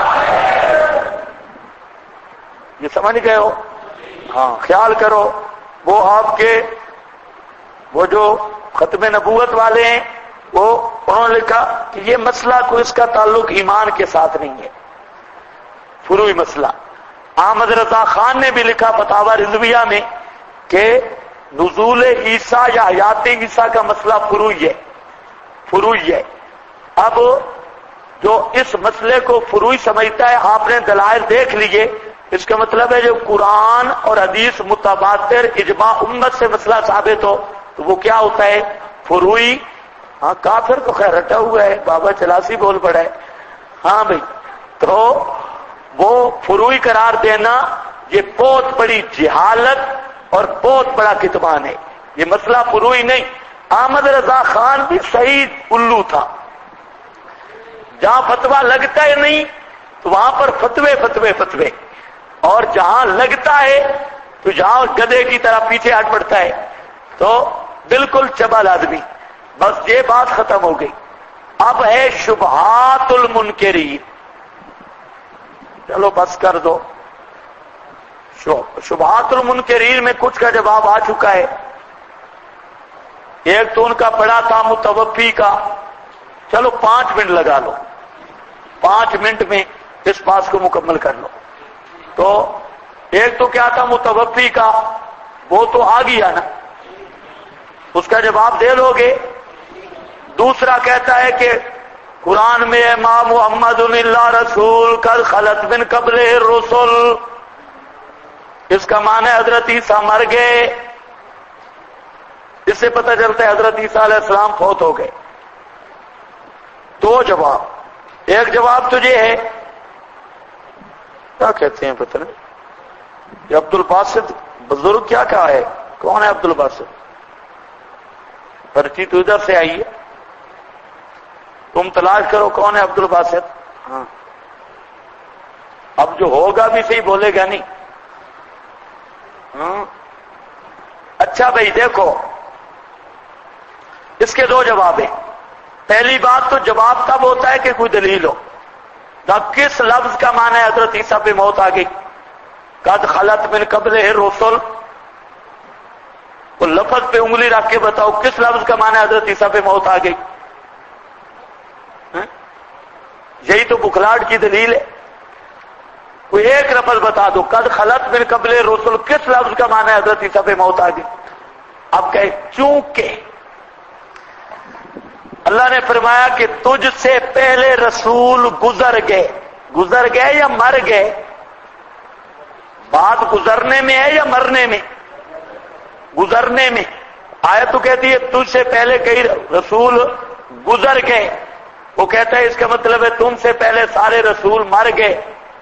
یہ سمجھ گئے ہو؟ ہاں خیال کرو. وہ آپ کے وہ جو ختم نبوت والے ہیں انہوں نے لکھا کہ یہ مسئلہ کوئی اس کا تعلق ایمان کے ساتھ نہیں ہے، فروعی مسئلہ. احمد رضا خان نے بھی لکھا فتاوی رضویہ میں کہ نزول عیسیٰ یا حیات عیسیٰ کا مسئلہ فروعی ہے. اب جو اس مسئلے کو فروعی سمجھتا ہے، آپ نے دلائل دیکھ لیے، اس کا مطلب ہے جو قرآن اور حدیث متواتر اجماع امت سے مسئلہ ثابت ہو تو وہ کیا ہوتا ہے؟ فروعی. ہاں کافر تو خیر ہٹا ہوا ہے، بابا چلاسی بول پڑا ہے. ہاں بھائی، تو وہ فروعی قرار دینا یہ بہت بڑی جہالت اور بہت بڑا کتمان ہے. یہ مسئلہ فروعی نہیں. احمد رضا خان بھی صحیح الو تھا، جہاں فتویٰ لگتا ہے نہیں تو وہاں پر فتوے، اور جہاں لگتا ہے تو جہاں گدھے کی طرح پیچھے ہٹ پڑتا ہے. تو بالکل چبل آدمی. بس یہ بات ختم ہو گئی. اب ہے شبہات المنکرین. چلو بس کر دو. شبہات المنکرین میں کچھ کا جواب آ چکا ہے. ایک تو ان کا پڑا تھا متوفی کا. چلو 5 منٹ لگا لو، 5 منٹ میں اس بات کو مکمل کر لو. تو ایک تو کیا تھا متوفی کا، وہ تو آ گیا نا، اس کا جواب دے لو گے. دوسرا کہتا ہے کہ قرآن میں ما محمد اللہ رسول قد خلت من قبلہ الرسل، اس کا معنی ہے حضرت عیسیٰ مر گئے. اس سے پتہ چلتا ہے حضرت عیسیٰ علیہ السلام فوت ہو گئے. دو جواب. ایک جواب تو یہ ہے، کیا کہتے ہیں پتہ نہیں، یہ عبد الباسط بزرگ کیا کہا ہے؟ کون ہے عبد الباسط؟ پرچی تو ادھر سے آئی ہے، تم تلاش کرو کون ہے عبد الباسط. ہاں اب جو ہوگا بھی صحیح بولے گا نہیں. اچھا بھائی دیکھو، اس کے دو جواب ہیں. پہلی بات تو جواب تب ہوتا ہے کہ کوئی دلیل ہو. کس لفظ کا معنی ہے حضرت عیسیٰ پہ موت آ گئی؟ قد خلت من قبلہ الرسل. تو لفظ پہ انگلی رکھ کے بتاؤ کس لفظ کا معنی ہے حضرت عیسیٰ پہ موت آ گئی؟ یہی تو بکھلاٹ کی دلیل ہے. کوئی ایک لفظ بتا دو، قد خلت من قبلہ الرسل کس لفظ کا معنی ہے حضرت عیسیٰ پہ موت آ گئی؟ اب کہے چونکہ اللہ نے فرمایا کہ تجھ سے پہلے رسول گزر گئے. گزر گئے یا مر گئے؟ بات گزرنے میں ہے یا مرنے میں؟ گزرنے میں. آیت تو کہتی ہے تجھ سے پہلے کئی رسول گزر گئے. وہ کہتا ہے اس کا مطلب ہے تم سے پہلے سارے رسول مر گئے.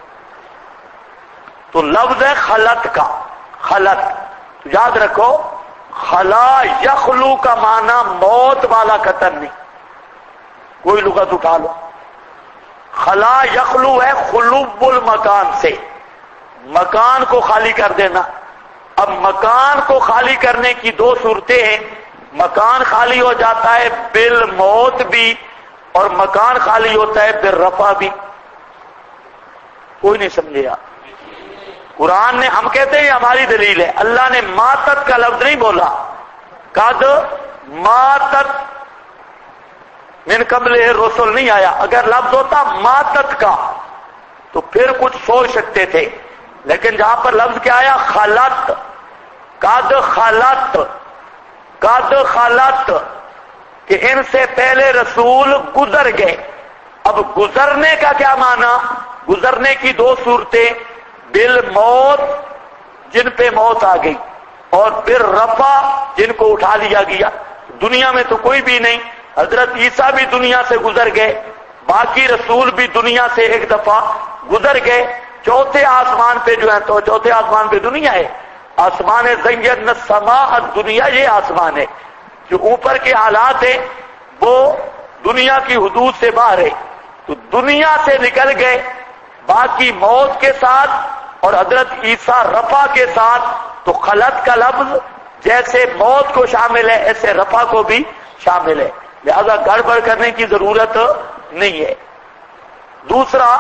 تو لفظ ہے خلت کا. خلت یاد رکھو، خلا یخلو کا معنی موت والا قطر نہیں. کوئی لغت اٹھا لو. خلا یخلو ہے خلوب المکان سے، مکان کو خالی کر دینا. اب مکان کو خالی کرنے کی دو صورتیں ہیں. مکان خالی ہو جاتا ہے بالموت بھی، اور مکان خالی ہوتا ہے بالرفع بھی. کوئی نہیں سمجھے آپ؟ قرآن نے، ہم کہتے ہیں یہ ہماری دلیل ہے، اللہ نے ماتت کا لفظ نہیں بولا. قد ماتت من قبل الرسل نہیں آیا. اگر لفظ ہوتا ماتت کا تو پھر کچھ سوچ سکتے تھے، لیکن جہاں پر لفظ کیا آیا؟ خلت. قد خلت، قد خلت کہ ان سے پہلے رسول گزر گئے. اب گزرنے کا کیا معنی؟ گزرنے کی دو صورتیں، بالموت جن پہ موت آ گئی، اور بالرفع جن کو اٹھا لیا گیا. دنیا میں تو کوئی بھی نہیں. حضرت عیسیٰ بھی دنیا سے گزر گئے، باقی رسول بھی دنیا سے ایک دفعہ گزر گئے. چوتھے آسمان پہ جو ہے، تو چوتھے آسمان پہ دنیا ہے. آسمان زینا السماء الدنیا، یہ آسمان ہے. جو اوپر کے حالات ہیں وہ دنیا کی حدود سے باہر ہے. تو دنیا سے نکل گئے، باقی موت کے ساتھ اور حضرت عیسیٰ رفع کے ساتھ. تو خلت کا لفظ جیسے موت کو شامل ہے ایسے رفع کو بھی شامل ہے، لہذا گڑبڑ کرنے کی ضرورت نہیں ہے. دوسرا،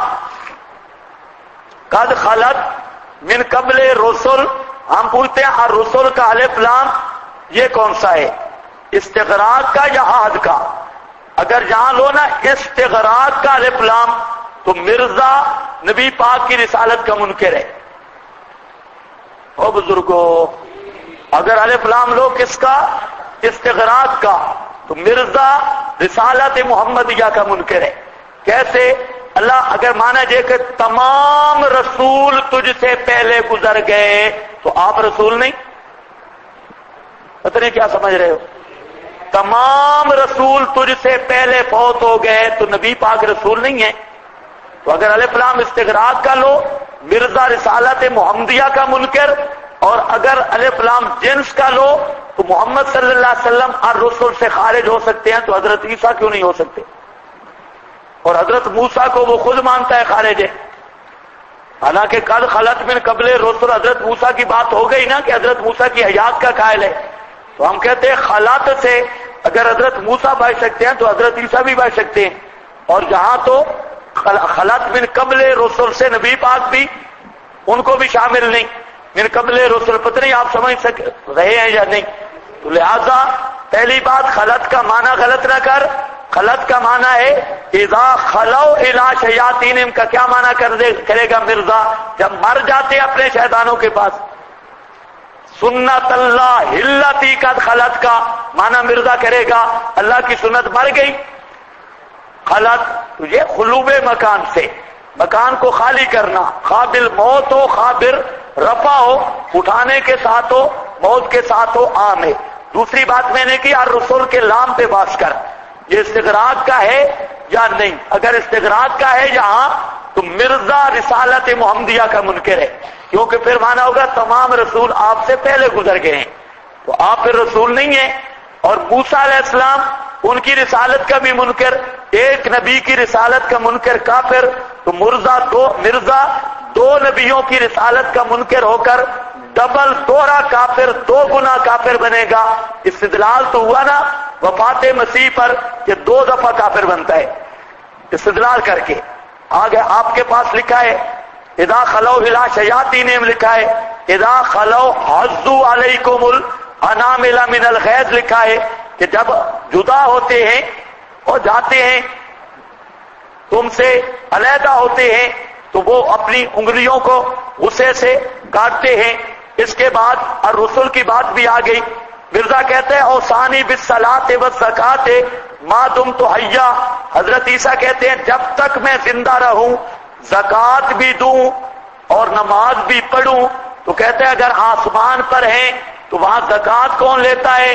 قد خلت من قبل رسل، ہم پوچھتے ہیں الرسل کا الف لام یہ کون سا ہے؟ استغراق کا یا عہد کا؟ اگر جہاں لو نا استغراق کا الف لام تو مرزا نبی پاک کی رسالت کا منکر ہے. او بزرگو، اگر الف لام لو کس کا؟ استغراق کا، تو مرزا رسالت محمدیہ کا منکر ہے. کیسے؟ اللہ اگر مانا جائے کہ تمام رسول تجھ سے پہلے گزر گئے تو آپ رسول نہیں؟ پتہ نہیں کیا سمجھ رہے ہو؟ تمام رسول تجھ سے پہلے فوت ہو گئے تو نبی پاک رسول نہیں ہے. تو اگر الف لام استغراق کا لو، مرزا رسالت محمدیہ کا منکر، اور اگر الف لام جنس کا لو تو محمد صلی اللہ علیہ وسلم الرسل سے خارج ہو سکتے ہیں، تو حضرت عیسیٰ کیوں نہیں ہو سکتے؟ اور حضرت موسیٰ کو وہ خود مانتا ہے خارج ہے، حالانکہ قد خلت من قبل رسل. حضرت موسیٰ کی بات ہو گئی نا کہ حضرت موسیٰ کی حیات کا قائل ہے. تو ہم کہتے ہیں خلات سے اگر حضرت موسیٰ بچ سکتے ہیں تو حضرت عیسیٰ بھی بچ سکتے ہیں. اور جہاں تو خلات من قبل رسل سے نبی پاک بھی، ان کو بھی شامل نہیں. من قبل رسل پتہ نہیں آپ سمجھ رہے ہیں یا نہیں. تو لہذا پہلی بات، خلط کا معنی غلط نہ کر. خلط کا معنی ہے اذا خلو الی شیاطینہم کا کیا معنی کرے گا مرزا؟ جب مر جاتے اپنے شیطانوں کے پاس. سنت اللہ التی قد خلط کا معنی مرزا کرے گا اللہ کی سنت مر گئی. خلط تجھے خلوب مکان سے، مکان کو خالی کرنا، خابل موت ہو خابر رفع ہو، اٹھانے کے ساتھ ہو، موت کے ساتھ ہو، عام ہے۔ دوسری بات میں نے کی الرسول کے لام پہ باس کر، یہ استغراق کا ہے یا نہیں؟ اگر استغراق کا ہے یہاں تو مرزا رسالت محمدیہ کا منکر ہے، کیونکہ پھر مانا ہوگا تمام رسول آپ سے پہلے گزر گئے ہیں، تو آپ پھر رسول نہیں ہیں۔ اور موسیٰ علیہ السلام ان کی رسالت کا بھی منکر، ایک نبی کی رسالت کا منکر کافر، تو مرزا دو نبیوں کی رسالت کا منکر ہو کر ڈبل دوہرا کافر، دو گنا کافر بنے گا۔ استدلال تو ہوا نا وفات مسیح پر کہ 2 دفعہ کافر بنتا ہے، استدلال کر کے۔ آگے آپ کے پاس لکھا ہے اذا خلو الی شیاطینہم، لکھا ہے اذا خلو حضوا علیکم الانامل من الغیظ، لکھا ہے کہ جب جدا ہوتے ہیں اور جاتے ہیں تم سے علیحدہ ہوتے ہیں تو وہ اپنی انگلیوں کو غصے سے کاٹتے ہیں۔ اس کے بعد الرسل کی بات بھی آ گئی۔ مرزا کہتے ہیں اوصانی بالصلاۃ والزکاۃ ما دمت حیا، حضرت عیسیٰ کہتے ہیں جب تک میں زندہ رہوں زکوٰۃ بھی دوں اور نماز بھی پڑھوں۔ تو کہتے ہیں اگر آسمان پر ہیں تو وہاں زکوٰۃ کون لیتا ہے؟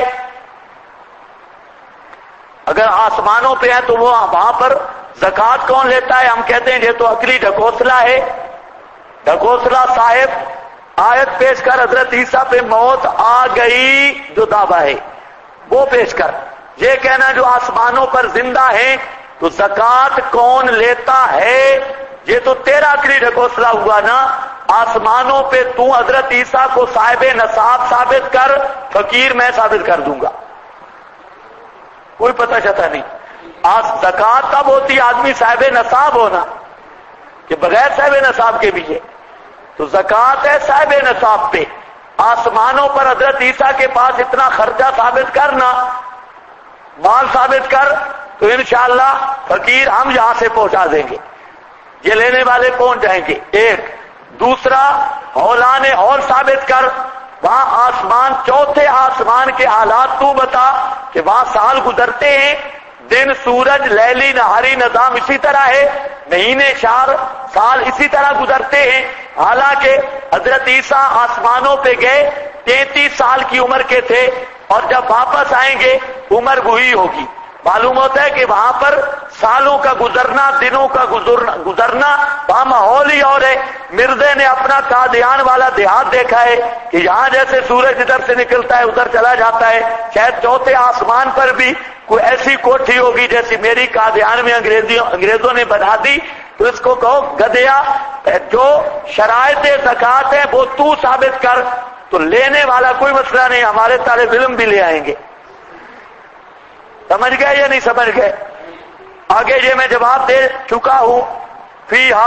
اگر آسمانوں پہ ہیں تو وہ وہاں پر زکوٰۃ کون لیتا ہے؟ ہم کہتے ہیں یہ تو عقلی ڈھکوسلا ہے، ڈھکوسلا صاحب آیت پیش کر حضرت عیسیٰ پہ موت آ گئی جو دعویٰ ہے وہ پیش کر۔ یہ کہنا جو آسمانوں پر زندہ ہیں تو زکوٰۃ کون لیتا ہے، یہ تو تیرا عقلی ڈھکوسلا ہوا نا۔ آسمانوں پہ تو حضرت عیسیٰ کو صاحب نصاب ثابت کر، فقیر میں ثابت کر دوں گا، کوئی پتہ چتا نہیں۔ زکوٰۃ تب ہوتی آدمی صاحب نصاب ہونا، کہ بغیر صاحب نصاب کے بھی ہے، تو زکوٰۃ ہے صاحب نصاب پہ۔ آسمانوں پر حضرت عیسیٰ کے پاس اتنا خرچہ ثابت کرنا، مال ثابت کر، تو انشاءاللہ فقیر ہم یہاں سے پہنچا دیں گے، یہ لینے والے پہنچ جائیں گے۔ ایک دوسرا ہولان ہول ثابت کر، وہاں آسمان چوتھے آسمان کے حالات تو بتا کہ وہاں سال گزرتے ہیں، دن سورج لیلی نہاری نظام اسی طرح ہے، مہینے شہر سال اسی طرح گزرتے ہیں۔ حالانکہ حضرت عیسیٰ آسمانوں پہ گئے 33 سال کی عمر کے تھے، اور جب واپس آئیں گے عمر وہی ہوگی۔ معلوم ہوتا ہے کہ وہاں پر سالوں کا گزرنا، دنوں کا گزرنا، وہاں ماحول ہی اور ہے۔ مرزے نے اپنا قادیان والا دیہات دیکھا ہے کہ یہاں جیسے سورج ادھر سے نکلتا ہے ادھر چلا جاتا ہے، شاید چوتھے آسمان پر بھی کوئی ایسی کوٹھی ہوگی جیسی میری قادیان میں انگریزوں نے بنا دی۔ تو اس کو کہو گدیا، جو شرائط زکوٰۃ ہے وہ تو ثابت کر، تو لینے والا کوئی مسئلہ نہیں، ہمارے طالب علم بھی لے آئیں گے۔ سمجھ گئے یا نہیں سمجھ گئے؟ آگے یہ میں جواب دے چکا ہوں، فیہا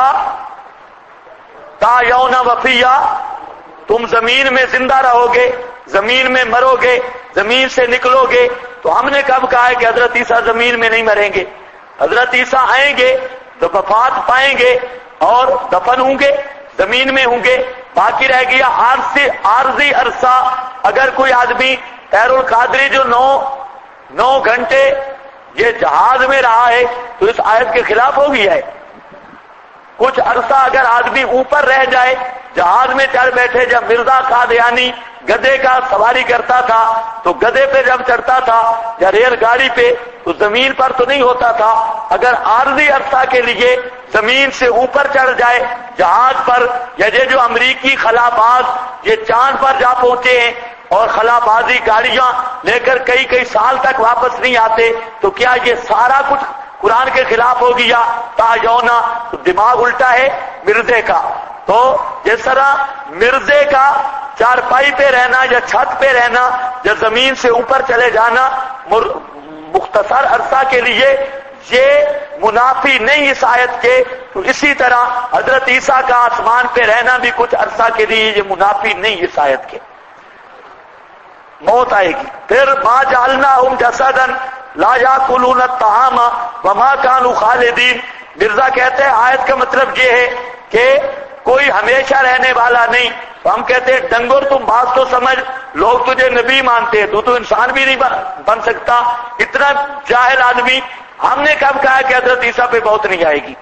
تحیون وفیہا، تم زمین میں زندہ رہو گے، زمین میں مرو گے، زمین سے نکلو گے۔ تو ہم نے کب کہا ہے کہ حضرت عیسیٰ زمین میں نہیں مریں گے؟ حضرت عیسیٰ آئیں گے تو وفات پائیں گے اور دفن ہوں گے، زمین میں ہوں گے۔ باقی رہ گیا عارضی عرصہ۔ اگر کوئی آدمی خیر القادری جو 9 گھنٹے یہ جہاز میں رہا ہے تو اس آیت کے خلاف ہو گیا ہے۔ کچھ عرصہ اگر آدمی اوپر رہ جائے، جہاز میں چڑھ بیٹھے، جب مرزا قادیانی گدھے کا سواری کرتا تھا تو گدھے پہ جب چڑھتا تھا یا ریل گاڑی پہ تو زمین پر تو نہیں ہوتا تھا۔ اگر عارضی عرصہ کے لیے زمین سے اوپر چڑھ جائے جہاز پر، یا یہ جو امریکی خلا باز یہ چاند پر جا پہنچے ہیں اور خلا بازی گاڑیاں لے کر کئی سال تک واپس نہیں آتے، تو کیا یہ سارا کچھ قرآن کے خلاف ہو گیا؟ تحیونا، تو دماغ الٹا ہے مرزے کا۔ تو جس طرح مرزے کا چارپائی پہ رہنا یا چھت پہ رہنا یا زمین سے اوپر چلے جانا مختصر عرصہ کے لیے یہ منافی نہیں اس آیت کے، تو اسی طرح حضرت عیسیٰ کا آسمان پہ رہنا بھی کچھ عرصہ کے لیے یہ منافی نہیں اس آیت کے۔ موت آئے گی۔ پھر ما جعلناہم جسدا لا یاکلون الطعام وما کانوا خالدین۔ مرزا کہتے ہیں آیت کا مطلب یہ ہے کہ کوئی ہمیشہ رہنے والا نہیں۔ تو ہم کہتے ہیں ڈنگر تم بات تو سمجھ، لوگ تجھے نبی مانتے ہیں، تو انسان بھی نہیں بن سکتا، اتنا جاہل آدمی۔ ہم نے کب کہا کہ حضرت عیسیٰ پہ موت نہیں آئے گی؟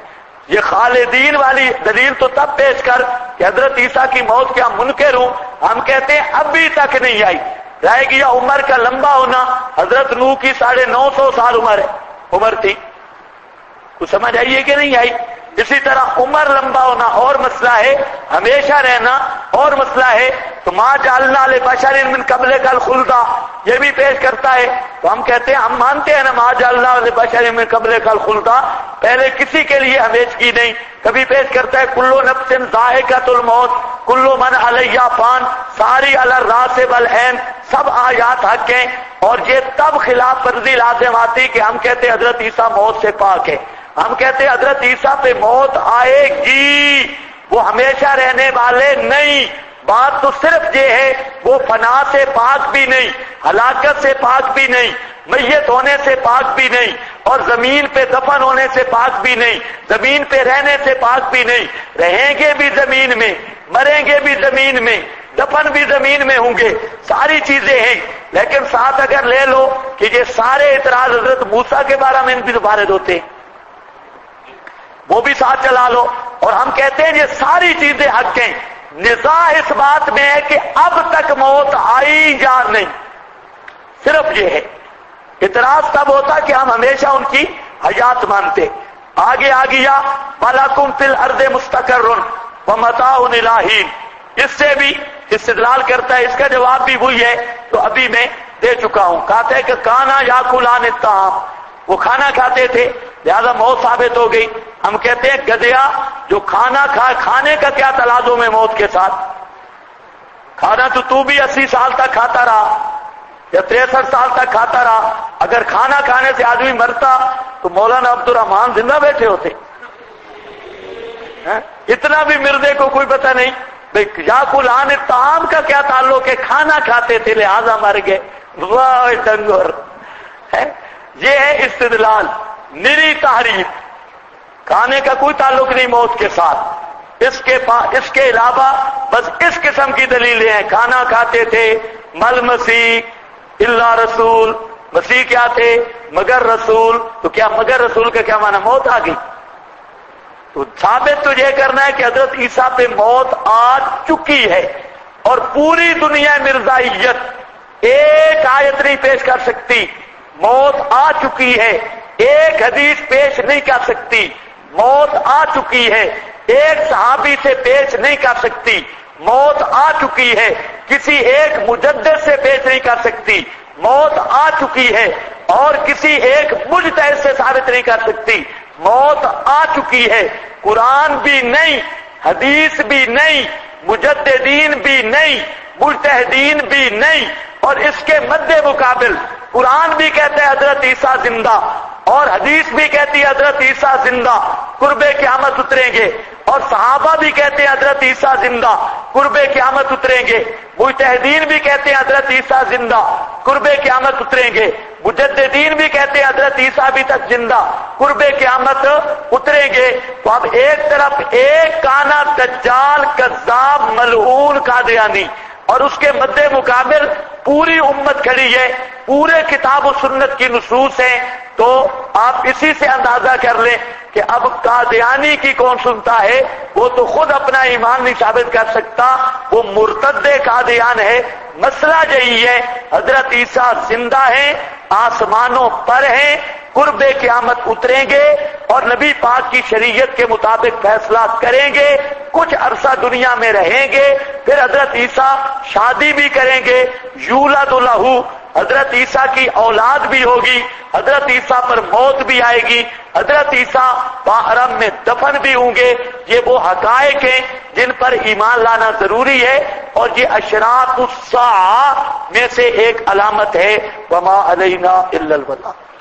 یہ خالدین والی دلیل تو تب پیش کر کہ حضرت عیسیٰ کی موت کے ہم منکر ہوں، ہم کہتے ہیں ابھی تک نہیں آئی۔ رہ گیا عمر کا لمبا ہونا، حضرت نوح کی 950 سال عمر تھی، کچھ سمجھ آئیے کہ نہیں آئی؟ اسی طرح عمر لمبا ہونا اور مسئلہ ہے، ہمیشہ رہنا اور مسئلہ ہے۔ تو ما جعلنا لبشر من قبلک الخلد یہ بھی پیش کرتا ہے، تو ہم کہتے ہیں ہم مانتے ہیں نا ما جعلنا لبشر من قبلک الخلد، پہلے کسی کے لیے ہمیشگی نہیں۔ کبھی پیش کرتا ہے کل نفس ذائقۃ الموت کل من علیہا فان ساری علی الراس والعین، سب آیات حق ہیں۔ اور یہ تب خلاف ورزی لازم آتی کہ ہم کہتے ہیں حضرت عیسیٰ موت سے پاک ہے، ہم کہتے ہیں حضرت عیسیٰ پہ موت آئے گی، وہ ہمیشہ رہنے والے نہیں۔ بات تو صرف یہ ہے وہ فنا سے پاک بھی نہیں، ہلاکت سے پاک بھی نہیں، میت ہونے سے پاک بھی نہیں، اور زمین پہ دفن ہونے سے پاک بھی نہیں، زمین پہ رہنے سے پاک بھی نہیں۔ رہیں گے بھی زمین میں، مریں گے بھی زمین میں، دفن بھی زمین میں ہوں گے، ساری چیزیں ہیں۔ لیکن ساتھ اگر لے لو کہ یہ سارے اعتراض حضرت موسیٰ کے بارے میں بھی وارد ہوتے ہیں، وہ بھی ساتھ چلا لو، اور ہم کہتے ہیں یہ ساری چیزیں حق ہیں۔ نزاع اس بات میں ہے کہ اب تک موت آئی یا نہیں، صرف یہ ہے۔ اعتراض تب ہوتا کہ ہم ہمیشہ ان کی حیات مانتے۔ آگے آ گیا وَلَكُمْ فِي الْأَرْضِ مُسْتَقَرٌّ وَمَتَاعٌ إِلَىٰ حِینٍ، اس سے بھی استدلال کرتا ہے، اس کا جواب بھی وہی ہے تو ابھی میں دے چکا ہوں۔ کہتا ہے کہ کانا یاکلان الطعام، وہ کھانا کھاتے تھے لہذا موت ثابت ہو گئی۔ ہم کہتے ہیں گدیا جو کھانا کھانے کا کیا تلازم ہے موت کے ساتھ؟ کھانا تو بھی 80 سال تک کھاتا رہا یا 63 سال تک کھاتا رہا، اگر کھانا کھانے سے آدمی مرتا تو مولانا عبدالرحمان زندہ بیٹھے ہوتے؟ اتنا بھی مردے کو کوئی پتہ نہیں۔ یاکلان الطعام کا کیا تعلق ہے؟ کھانا کھاتے تھے لہذا مر گئے، واہ ڈنگر ہے۔ یہ ہے استدلال، نری تحریف، کھانے کا کوئی تعلق نہیں موت کے ساتھ۔ اس کے علاوہ بس اس قسم کی دلیلیں ہیں، کھانا کھاتے تھے، مل مسیح الا رسول، مسیح کیا تھے؟ مگر رسول، تو کیا مگر رسول کا کیا معنی موت آ گئی؟ تو ثابت تو یہ کرنا ہے کہ حضرت عیسیٰ پہ موت آ چکی ہے، اور پوری دنیا مرزائیت ایک آیت نہیں پیش کر سکتی، موت آ چکی ہے، ایک حدیث پیش نہیں کر سکتی، موت آ چکی ہے، ایک صحابی سے پیش نہیں کر سکتی، موت آ چکی ہے، کسی ایک مجدد سے پیش نہیں کر سکتی، موت آ چکی ہے، اور کسی ایک مجتہد سے ثابت نہیں کر سکتی، موت آ چکی ہے۔ قرآن بھی نہیں، حدیث بھی نہیں، مجددین بھی نہیں، مجتہدین بھی نہیں، اور اس کے مد مقابل قرآن بھی کہتا ہے حضرت عیسیٰ زندہ، اور حدیث بھی کہتی ہے حضرت عیسیٰ زندہ، قرب قیامت اتریں گے، اور صحابہ بھی کہتے ہیں حضرت عیسیٰ زندہ، قرب قیامت اتریں گے، مجتہدین بھی کہتے ہیں حضرت عیسیٰ زندہ، قرب قیامت اتریں گے، مجددین بھی کہتے ہیں حضرت عیسیٰ بھی تک زندہ، قرب قیامت اتریں گے۔ تو اب ایک طرف ایک کانا دجال کذاب ملعون قادیانی، اور اس کے مد مقابل پوری امت کھڑی ہے، پورے کتاب و سنت کی نصوص ہیں، تو آپ اسی سے اندازہ کر لیں کہ اب قادیانی کی کون سنتا ہے، وہ تو خود اپنا ایمان نہیں ثابت کر سکتا، وہ مرتد قادیان ہے۔ مسئلہ یہی ہے حضرت عیسیٰ زندہ ہیں، آسمانوں پر ہیں، قرب قیامت اتریں گے اور نبی پاک کی شریعت کے مطابق فیصلہ کریں گے، کچھ عرصہ دنیا میں رہیں گے، پھر حضرت عیسیٰ شادی بھی کریں گے، یولد لہو، حضرت عیسیٰ کی اولاد بھی ہوگی، حضرت عیسیٰ پر موت بھی آئے گی، حضرت عیسیٰ حرم میں دفن بھی ہوں گے۔ یہ وہ حقائق ہیں جن پر ایمان لانا ضروری ہے، اور یہ اشراط الساعہ میں سے ایک علامت ہے، وما علینا الا البلاغ۔